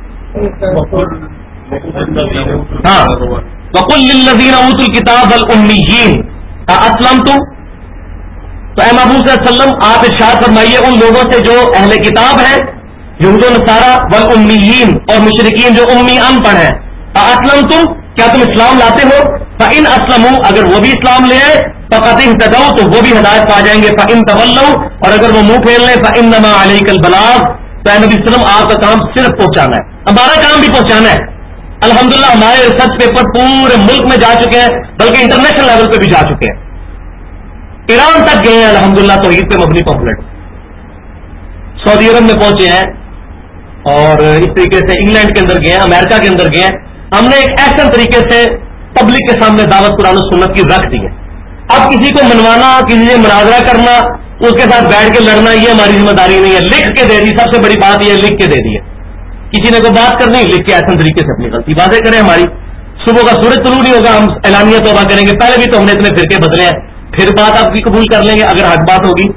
S1: ہاں، وَقُلْ لِلَّذِينَ أُوتُوا الْكِتَابَ الْأُمِّيِّينَ أَأَسْلَمْتُمْ، تو اے محبوب صلی اللہ علیہ وسلم آپ ارشاد فرمائیے ان لوگوں سے جو اہل کتاب ہیں، یہود و نصارہ، والأمیین، اور مشرکین جو امی ان پڑھ ہیں. أَأَسْلَمْتُمْ، کیا تم اسلام لاتے ہو؟ فَإِنْ أَسْلَمُوا، اگر وہ بھی اسلام لے آئے، فَقَدْ اهْتَدَوْا، تو وہ بھی ہدایت پا جائیں گے. فَإِنْ تَوَلَّوْا، اور اگر وہ منہ پھیر لیں، فَإِنَّمَا عَلَيْكَ الْبَلَاغُ، تو اے نبی صلی اللہ علیہ وسلم آپ کا کام صرف پہنچانا ہے. ہمارا کام بھی پہنچانا ہے. الحمدللہ ہمارے ریسرچ پیپر پورے ملک میں جا چکے ہیں، بلکہ انٹرنیشنل لیول پہ بھی جا چکے ہیں. ایران تک گئے ہیں الحمدللہ توحید پہ مبنی پمفلٹ. سعودی عرب میں پہنچے ہیں، اور اس طریقے سے انگلینڈ کے اندر گئے ہیں، امریکہ کے اندر گئے ہیں. ہم نے ایک ایسے طریقے سے پبلک کے سامنے دعوت قرآن و سنت کی رکھ دی ہے. اب کسی کو منوانا، کسی سے مناظرہ کرنا، اس کے ساتھ بیٹھ کے لڑنا، یہ ہماری ذمہ داری نہیں ہے. لکھ کے دے دی، سب سے بڑی بات یہ لکھ کے دے دی ہے. کسی نے کوئی بات کرنی، لکھ کے ایسے طریقے سے اپنی غلطی واضح کریں. ہماری صبح کا سورج طلوع نہیں ہوگا، ہم اعلانیہ توبہ کریں گے. پہلے بھی تو ہم نے اتنے فرقے بدلے ہیں، پھر بات آپ کی قبول کر لیں گے اگر حق بات ہوگی.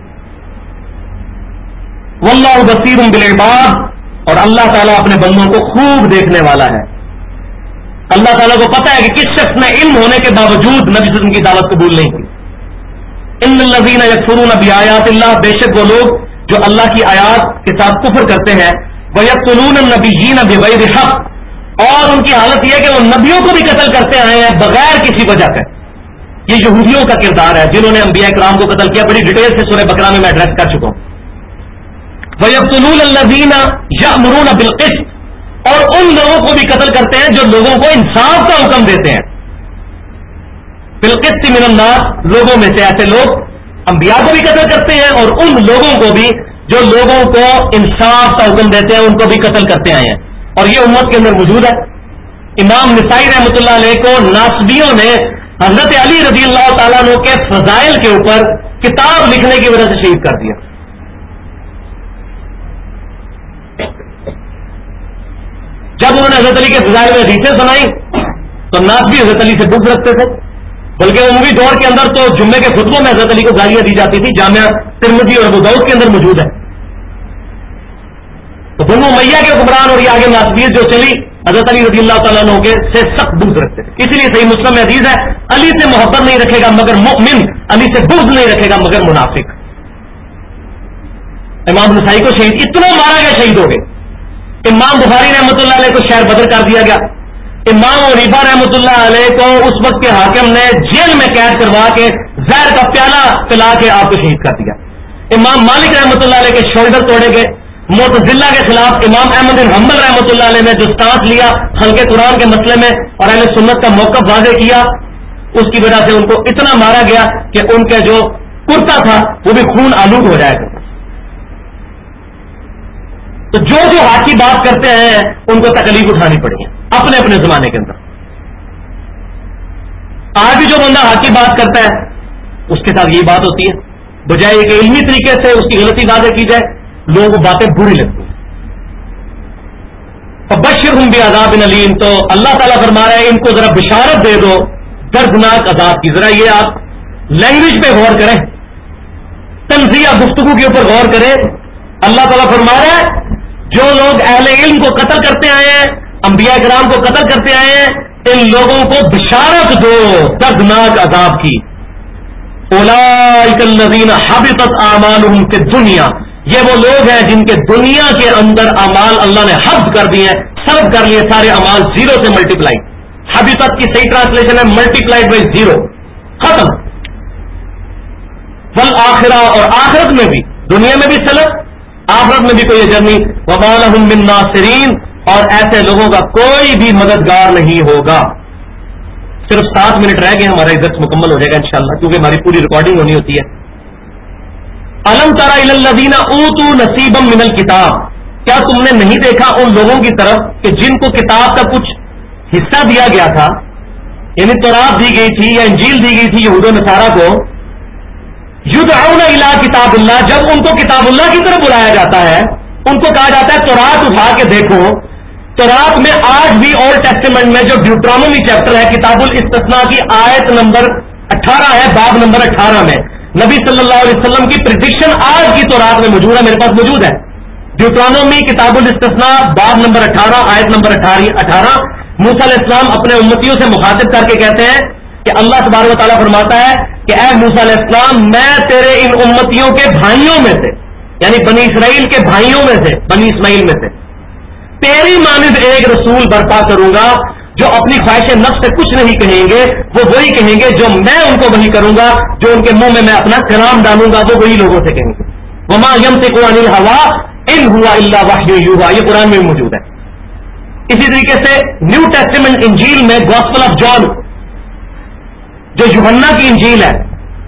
S1: واللہ بصیر بالعباد، اور اللہ تعالیٰ اپنے بندوں کو خوب دیکھنے والا ہے. اللہ تعالیٰ کو پتہ ہے کہ کس شخص نے علم ہونے کے باوجود نبی صلی اللہ علیہ وسلم کی دعوت قبول نہیں کی. ان الذین یکفرون بآیات اللہ، بے شک وہ لوگ جو اللہ کی آیات کے ساتھ کفر کرتے ہیں، وَيَقْتُلُونَ النَّبِيِّينَ بِغَيْرِ حَقٍّ، اور ان کی حالت یہ ہے کہ وہ نبیوں کو بھی قتل کرتے آئے ہیں بغیر کسی وجہ سے. یہ یہودیوں کا کردار ہے جنہوں نے انبیاء کرام کو قتل کیا. بڑی ڈیٹیل سے سورہ بقرہ میں ایڈریس کر چکا ہوں. وَيَقْتُلُونَ الَّذِينَ يَأْمُرُونَ بِالْقِسْطِ, اور ان لوگوں کو بھی قتل کرتے ہیں جو لوگوں کو انصاف کا حکم دیتے ہیں. بالقسط من الناس, لوگوں میں سے ایسے لوگ انبیاء کو بھی قتل کرتے ہیں اور ان لوگوں کو بھی جو لوگوں کو انصاف کا حکم دیتے ہیں ان کو بھی قتل کرتے آئے ہیں. اور یہ امت کے اندر موجود ہے. امام نسائی رحمۃ اللہ علیہ کو ناصبیوں نے حضرت علی رضی اللہ تعالیٰ عنہ کے فضائل کے اوپر کتاب لکھنے کی وجہ سے شہید کر دیا. جب انہوں نے حضرت علی کے فضائل میں حدیثیں سنائی تو ناصبی حضرت علی سے بغض رکھتے تھے, بلکہ عمومی دور کے اندر تو جمعے کے خطبوں میں حضرت علی کو گالیاں دی جاتی تھی. جامعہ ترمذی اور ابو داؤد کے اندر موجود ہے. تو بنو امیہ کے حکمران اور یہ آگے ناصبیت جو چلی, حضرت علی رضی اللہ تعالیٰ عنہ کے سے سخت بغض رکھتے تھے. اسی لیے صحیح مسلم میں حدیث ہے, علی سے محبت نہیں رکھے گا مگر مؤمن, علی سے بغض نہیں رکھے گا مگر منافق. امام نسائی کو شہید اتنا مارا گیا, شہید ہو گئے. امام بخاری رحمۃ اللہ علیہ کو شہر بدر کر دیا گیا. امام عنیفہ رحمۃ اللہ علیہ کو اس وقت کے حاکم نے جیل میں قید کروا کے زہر کا پیالہ پلا کے آپ کو شہید کر دیا. امام مالک رحمۃ اللہ علیہ کے شولڈر توڑے گئے. معتزلہ کے خلاف امام احمد بن حنبل رحمۃ اللہ علیہ نے جو سٹانس لیا خلق قرآن کے مسئلے میں اور اہل سنت کا موقف واضح کیا, اس کی وجہ سے ان کو اتنا مارا گیا کہ ان کا جو کرتا تھا وہ بھی خون آلود ہو جائے گا. تو جو حق کی بات کرتے ہیں ان کو تکلیف اٹھانی پڑی ہے اپنے اپنے زمانے کے اندر. آج بھی جو بندہ حق کی بات کرتا ہے اس کے ساتھ یہی بات ہوتی ہے, بجائے کہ علمی طریقے سے اس کی غلطی واضح کی جائے لوگوں کو باتیں بری لگتی ہیں. فبشرہم بعذاب علیم, تو اللہ تعالیٰ فرما رہا ہے ان کو ذرا بشارت دے دو دردناک عذاب کی. ذرا یہ آپ لینگویج پہ غور کریں, تنزیہ گفتگو کے اوپر غور کریں. اللہ تعالیٰ فرما رہا ہے جو لوگ اہل علم کو قتل کرتے آئے ہیں, انبیاء کرام کو قتل کرتے آئے ہیں, ان لوگوں کو بشارت دو دردناک عذاب کی. اولئک الذین حبطت اعمالہم فی الدنیا, یہ وہ لوگ ہیں جن کے دنیا کے اندر اعمال اللہ نے حبط کر دیے, سلب کر لیے سارے اعمال زیرو سے ملٹیپلائی. حبطت کی صحیح ٹرانسلیشن ہے ملٹیپلائڈ بائی زیرو, ختم. والآخرہ, اور آخرت میں بھی, دنیا میں بھی سلب, آخرت میں بھی کوئی اجر نہیں. وما لهم من ناصرین, اور ایسے لوگوں کا کوئی بھی مددگار نہیں ہوگا. صرف 7 منٹ رہ گئے, ہمارا عزت مکمل ہو جائے گا انشاءاللہ, کیونکہ ہماری پوری ریکارڈنگ ہونی ہوتی ہے. الم تر الی الذین اوتوا نصیبا من الکتاب, کیا تم نے نہیں دیکھا ان لوگوں کی طرف کہ جن کو کتاب کا کچھ حصہ دیا گیا تھا, یعنی تورات دی گئی تھی یا انجیل دی گئی تھی یہود و نصارہ کو. یدعون الی کتاب اللہ, جب ان کو کتاب اللہ کی طرف بلایا جاتا ہے ان کو کہا جاتا ہے تورات اٹھا کے دیکھو. تورات میں آج بھی اولڈ ٹیسٹمنٹ میں جو ڈیوٹرانومی چیپٹر ہے کتاب الاستثناء کی آیت نمبر 18 ہے, باب نمبر 18 میں نبی صلی اللہ علیہ وسلم کی پریڈکشن آج کی تورات میں موجود ہے, میرے پاس موجود ہے. ڈیوٹرانومی کتاب الاستثناء باب نمبر 18 آیت نمبر 18. موسیٰ علیہ السلام اپنے امتیوں سے مخاطب کر کے کہتے ہیں کہ اللہ تبارک و تعالیٰ فرماتا ہے کہ اے موسیٰ علیہ السلام, میں تیرے ان امتیوں کے بھائیوں میں سے, یعنی بنی اسرائیل کے بھائیوں میں سے, بنی اسماعیل میں سے تیری مانند ایک رسول برپا کروں گا جو اپنی خواہش نفس سے کچھ نہیں کہیں گے, وہ وہی کہیں گے جو میں ان کو وہی کروں گا, جو ان کے منہ میں اپنا کلام ڈالوں گا وہ وہی لوگوں سے کہیں گے. وما ينطق عن الهوى ان هو الا وحی یوحی, یہ قرآن میں بھی موجود ہے. اسی طریقے سے نیو ٹیسٹمنٹ انجیل میں گاسپل آف جان جو یوحنا کی انجیل ہے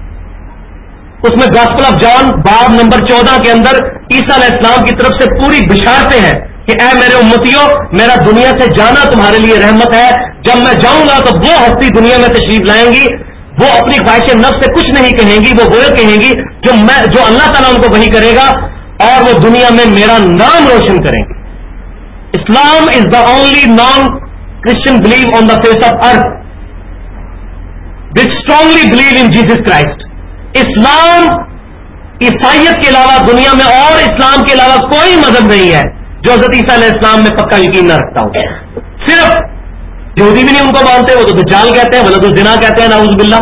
S1: اس میں گاسپل آف جان باب نمبر 14 کے اندر عیسیٰ علیہ السلام کی طرف سے پوری بشارتیں ہیں کہ اے میرے امتیوں, میرا دنیا سے جانا تمہارے لیے رحمت ہے, جب میں جاؤں گا تو وہ ہستی دنیا میں تشریف لائیں گی, وہ اپنی خواہش نفس سے کچھ نہیں کہیں گی, وہ کہیں گی جو اللہ تعالیٰ ان کو وحی کرے گا, اور وہ دنیا میں میرا نام روشن کریں گے. Islam is the only non Christian believe on the face of earth which strongly believe in Jesus Christ. اسلام عیسائیت کے علاوہ دنیا میں اور اسلام کے علاوہ کوئی مذہب نہیں ہے جو حضرت عیسیٰ علیہ السلام میں پکا یقین نہ رکھتا ہو. صرف یہودی بھی نہیں ان کو مانتے, وہ تو دجال کہتے ہیں, ولد الزنا کہتے ہیں, نعوذ باللہ.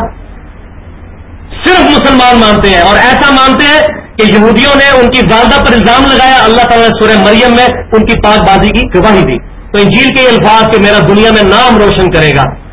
S1: صرف مسلمان مانتے ہیں, اور ایسا مانتے ہیں کہ یہودیوں نے ان کی والدہ پر الزام لگایا, اللہ تعالیٰ نے سورہ مریم میں ان کی پاک بازی کی گواہی دی. تو انجیل کے الفاظ کہ میرا دنیا میں نام روشن کرے گا,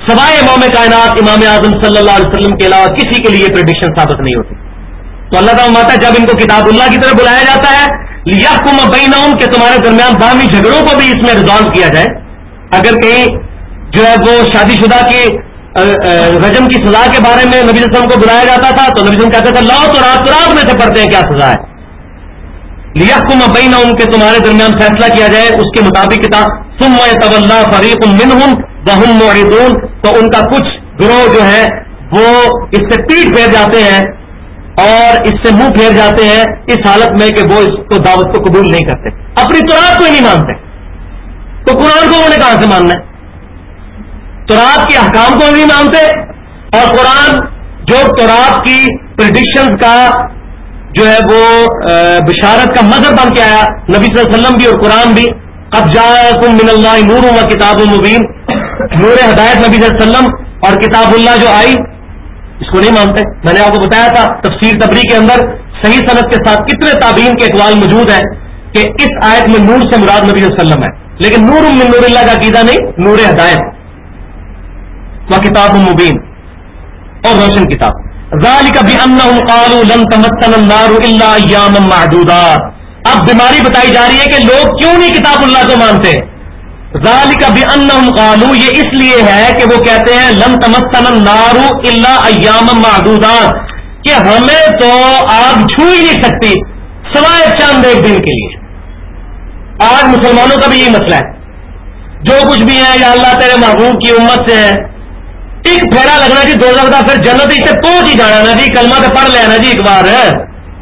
S1: سوائے امام کائنات امام اعظم صلی اللہ علیہ وسلم کے علاوہ کسی کے لیے پریڈکشن ثابت نہیں ہوتی. تو اللہ تعالیٰ فرماتا ہے جب ان کو کتاب اللہ کی طرف بلایا جاتا ہے لیحکم بینہم کہ تمہارے درمیان باہمی جھگڑوں کو بھی اس میں ریزالو کیا جائے. اگر کہیں جو ہے وہ شادی شدہ کی رجم کی سزا کے بارے میں نبی صلی اللہ علیہ وسلم کو بلایا جاتا تھا تو نبی صلی اللہ علیہ وسلم کہتے تھے لاؤ تو رات میں سے پڑھتے ہیں کیا سزا ہے. لیحکم بینہم کہ تمہارے درمیان فیصلہ کیا جائے اس کے مطابق کتاب. ثم یتولی فریق منہم وہم معرضون تو ان کا کچھ گروہ جو ہے وہ اس سے پیٹ پھیر جاتے ہیں اور اس سے منہ پھیر جاتے ہیں اس حالت میں کہ وہ اس کو دعوت کو قبول نہیں کرتے, اپنی تورات کو ہی نہیں مانتے. تو قرآن کو انہوں نے کہاں سے ماننا ہے؟ تورات کے احکام کو نہیں مانتے. اور قرآن جو تورات کی پریڈکشنز کا جو ہے وہ بشارت کا مظہر بن کے آیا, نبی صلی اللہ علیہ وسلم بھی اور قرآن بھی. قد جاءکم من اللہ نور و کتاب مبین, نور ہدایت نبی صلی اللہ علیہ وسلم اور کتاب اللہ جو آئی اس کو نہیں مانتے. میں نے آپ کو بتایا تھا تفسیر تبری کے اندر صحیح سند کے ساتھ کتنے تابعین کے اقوال موجود ہیں کہ اس آیت میں نور سے مراد نبی صلی اللہ علیہ وسلم ہے, لیکن نور من نور اللہ کا عقیدہ نہیں, نور ہدایت و کتاب مبین اور روشن کتاب. ذالک بانہم قالوا لن تمسنا النار الا ایاما معدودات. اب بیماری بتائی جا رہی ہے کہ لوگ کیوں نہیں کتاب اللہ کو مانتے. ذالک بانہم قالوا یہ اس لیے ہے کہ وہ کہتے ہیں لن تمسنا النار الا ایاما معدودات کہ ہمیں تو آگ چھو ہی نہیں سکتی سوائے چند ایک دن کے لیے. آج مسلمانوں کا بھی یہی مسئلہ ہے, جو کچھ بھی ہے یا اللہ تیرے محبوب کی امت سے ہے, ایک پھیرا لگنا جی دوزخ دا پھر جنت سے پہنچ ہی جانا نا جی, کلمہ تو پڑھ لینا جی ایک بار ہے.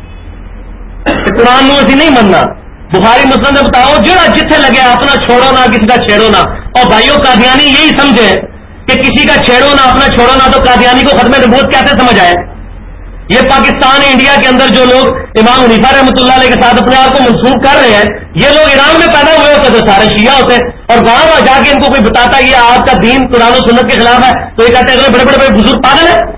S1: قرآن میں نہیں مننا. بخاری مسلم نے بتاؤ جڑا جتھے لگے اپنا چھوڑو نہ کسی کا چھیڑو نہ. اور بھائیوں قادیانی یہی سمجھے کہ کسی کا چھیڑو نہ اپنا چھوڑو نہ تو قادیانی کو ختم نبوت کیسے سمجھ آئے. یہ پاکستان انڈیا کے اندر جو لوگ امام حنیفہ رحمۃ اللہ علیہ کے ساتھ اپنے آپ کو منسوخ کر رہے ہیں, یہ لوگ ایران میں پیدا ہوئے ہوتے تو سارے شیعہ ہوتے, اور وہاں جا کے ان کو کوئی بتاتا یہ آپ کا دین قرآن و سنت کے خلاف ہے تو یہ کہتے ہیں بڑے بڑے بزرگ پاگل ہیں.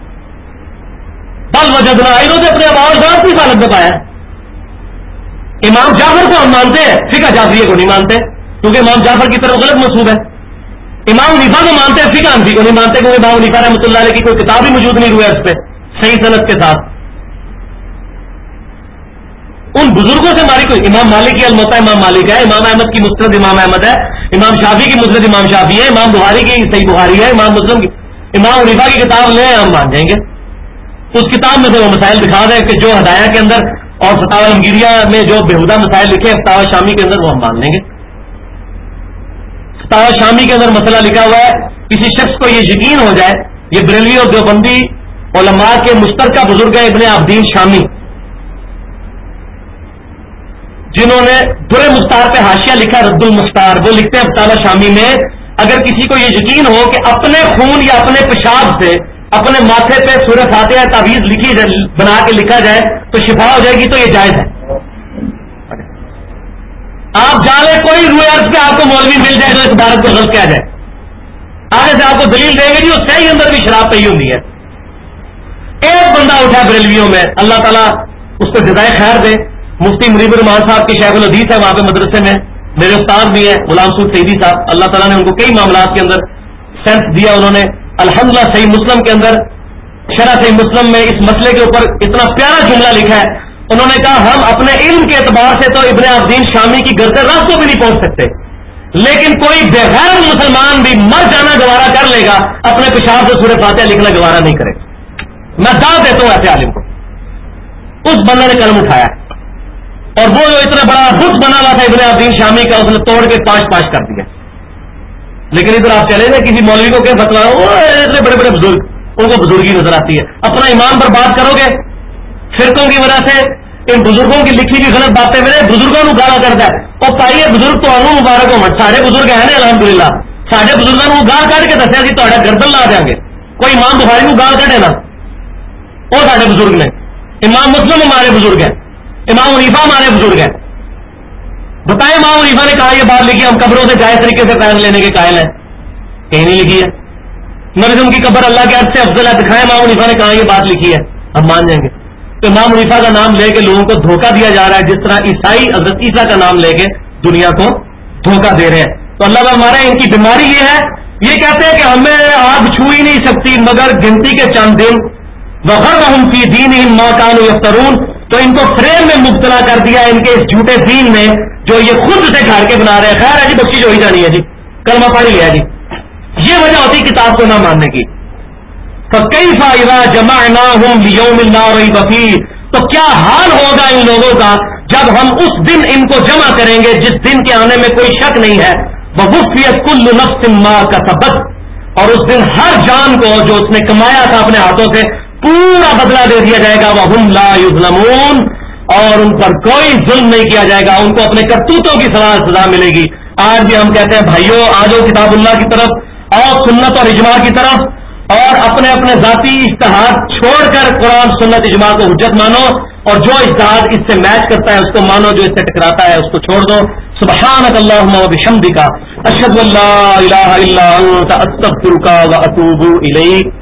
S1: بل وجدنا انہوں نے اپنے آواز رات کی حالت میں پایا. امام جعفر کو ہم مانتے ہیں, فقہ جعفریہ کو نہیں مانتے کیونکہ امام جعفر کی طرف غلط منسوب ہے. امام حنیفہ کو مانتے ہیں, فقہ حنفی کو نہیں مانتے کیونکہ امام حنیفہ رحمۃ اللہ علیہ کی کوئی کتاب ہی موجود نہیں ہوئی ہے اس پہ صحیح صنعت کے ساتھ. ان بزرگوں سے ہماری کوئی, امام مالک کی الموطا امام مالک ہے, امام احمد کی مسند امام احمد ہے, امام شافعی کی مسند امام شافعی ہے, امام بخاری کی صحیح بخاری ہے, امام مسلم کی, امام حنیفہ کی کتاب لیں ہم مان جائیں گے. اس کتاب میں سے وہ مسائل دکھا دیں کہ جو ہدایہ کے اندر اور فتاوی المگیریہ میں جو بےہودہ مسائل لکھے فتاوی شامی کے اندر وہ ہم مان لیں گے. فتاوی شامی کے اندر مسئلہ لکھا ہوا ہے, کسی شخص کو یہ یقین ہو جائے, یہ بریلوی اور دیوبندی علماء کے مشترکہ بزرگ ہیں ابن عابدین شامی, جنہوں نے در مختار پہ حاشیہ لکھا رد المختار, وہ لکھتے ہیں فتاوی شامی میں اگر کسی کو یہ یقین ہو کہ اپنے خون یا اپنے پیشاب سے اپنے ماتھے پہ سورہ فاتحہ تعویذ لکھی بنا کے لکھا جائے تو شفا ہو جائے گی تو یہ جائز ہے. آپ جانے کوئی روئے عرض پہ آپ کو مولوی مل جائے جو اس عبارت کو غلط کیا جائے, آگے سے آپ کو دلیل دیں گے جی اس کے اندر بھی شراب پی ہوئی ہے. ایک بندہ اٹھا بریلویوں میں, اللہ تعالیٰ اس کو جزائے خیر دے, مفتی منیب الرحمان صاحب کے شیخ الحدیث ہے وہاں پہ مدرسے میں, میرے استاد بھی ہیں غلام سود سیدی صاحب, اللہ تعالیٰ نے ان کو کئی معاملات کے اندر سینس دیا. انہوں نے الحمدللہ صحیح مسلم کے اندر شرح صحیح مسلم میں اس مسئلے کے اوپر اتنا پیارا جملہ لکھا ہے. انہوں نے کہا ہم اپنے علم کے اعتبار سے تو ابن عابدین شامی کی گرد راہ کو بھی نہیں پہنچ سکتے, لیکن کوئی بغیر مسلمان بھی مر جانا گوارا کر لے گا, اپنے پیشاب سے سورہ فاتحہ لکھنا گوارا نہیں کرے. میں دعوت دیتا ہوں ایسے عالم کو. اس بندے نے قلم اٹھایا اور وہ جو اتنا بڑا بت بنا ہوا تھا ابن عابدین شامی کا, اس نے توڑ کے پاش کر دیا. لیکن ادھر آپ چلے نا کسی مولوی کو کیا فتوا, اتنے بڑے بڑے بزرگ, ان کو بزرگی نظر آتی ہے. اپنا ایمان پر بات کرو گے فرقوں کی وجہ سے, ان بزرگوں کی لکھی ہوئی غلط باتیں میرے بزرگوں کو گالا کرتا ہے. اور پائیے بزرگ تو انو مبارک ہو, سارے بزرگ ہیں نا الحمدللہ, سارے بزرگوں کو گال کٹ کے دسیا جی تا گردن لا دیں گے. کوئی امام بخاری کو گال کٹے نا, وہ سارے بزرگ نے. امام مسلم ہمارے بزرگ ہیں, امام حنیفہ ہمارے بزرگ ہیں. بتائیں امام حنیفہ نے کہا یہ بات لکھی ہم قبروں سے جائز طریقے سے فیض لینے کے قائل ہیں, کہیں نہیں لکھی ہے. مرزم کی قبر اللہ کے عرض سے افضل ہے, دکھائیں امام حنیفہ نے کہا یہ بات لکھی ہے, ہم مان جائیں گے. تو امام حنیفہ کا نام لے کے لوگوں کو دھوکہ دیا جا رہا ہے, جس طرح عیسائی حضرت عیسیٰ کا نام لے کے دنیا کو دھوکہ دے رہے ہیں. تو اللہ ہمارے ان کی بیماری یہ ہے یہ کہتے ہیں کہ ہمیں آگ چھو ہی نہیں سکتی مگر گنتی کے چند دن، وغرہم فی دینہم ما کانوا یفترون، تو ان کو فریم میں مبتلا کر دیا ان کے اس جھوٹے دین نے جو یہ خود سے گھاڑ کے بنا رہے ہیں۔ خیر ہے جی، بخشش ہو ہی جانی ہے جی، کلمہ پڑھ لیا جی، یہ وجہ ہوتی کتاب کو نہ ماننے کی۔ فَكَيْفَ إِذَا جَمَعْنَاهُمْ لِيَوْمٍ لَا رَيْبَ فِيهِ، تو کیا حال ہوگا ان لوگوں کا جب ہم اس دن ان کو جمع کریں گے جس دن کے آنے میں کوئی شک نہیں ہے۔ وَوُفِّيَتْ كُلُّ نَفْسٍ مَا كَسَبَتْ، اور اس دن ہر جان کو جو اس نے کمایا تھا اپنے ہاتھوں سے پورا بدلہ دے دیا جائے گا۔ وَهُمْ لَا يُظْلَمُونَ، اور ان پر کوئی ظلم نہیں کیا جائے گا، ان کو اپنے کرتوتوں کی سزا ملے گی۔ آج بھی ہم کہتے ہیں بھائیو آ جاؤ کتاب اللہ کی طرف اور سنت اور اجماع کی طرف، اور اپنے اپنے ذاتی اجتہاد چھوڑ کر قرآن سنت اجماع کو حجت مانو، اور جو اجتہاد اس سے میچ کرتا ہے اس کو مانو، جو اس سے ٹکراتا ہے اس کو چھوڑ دو۔ سبحانک اللہم و بحمدک، اشہد ان لا الہ الا انت، استغفرک و اتوب الیک۔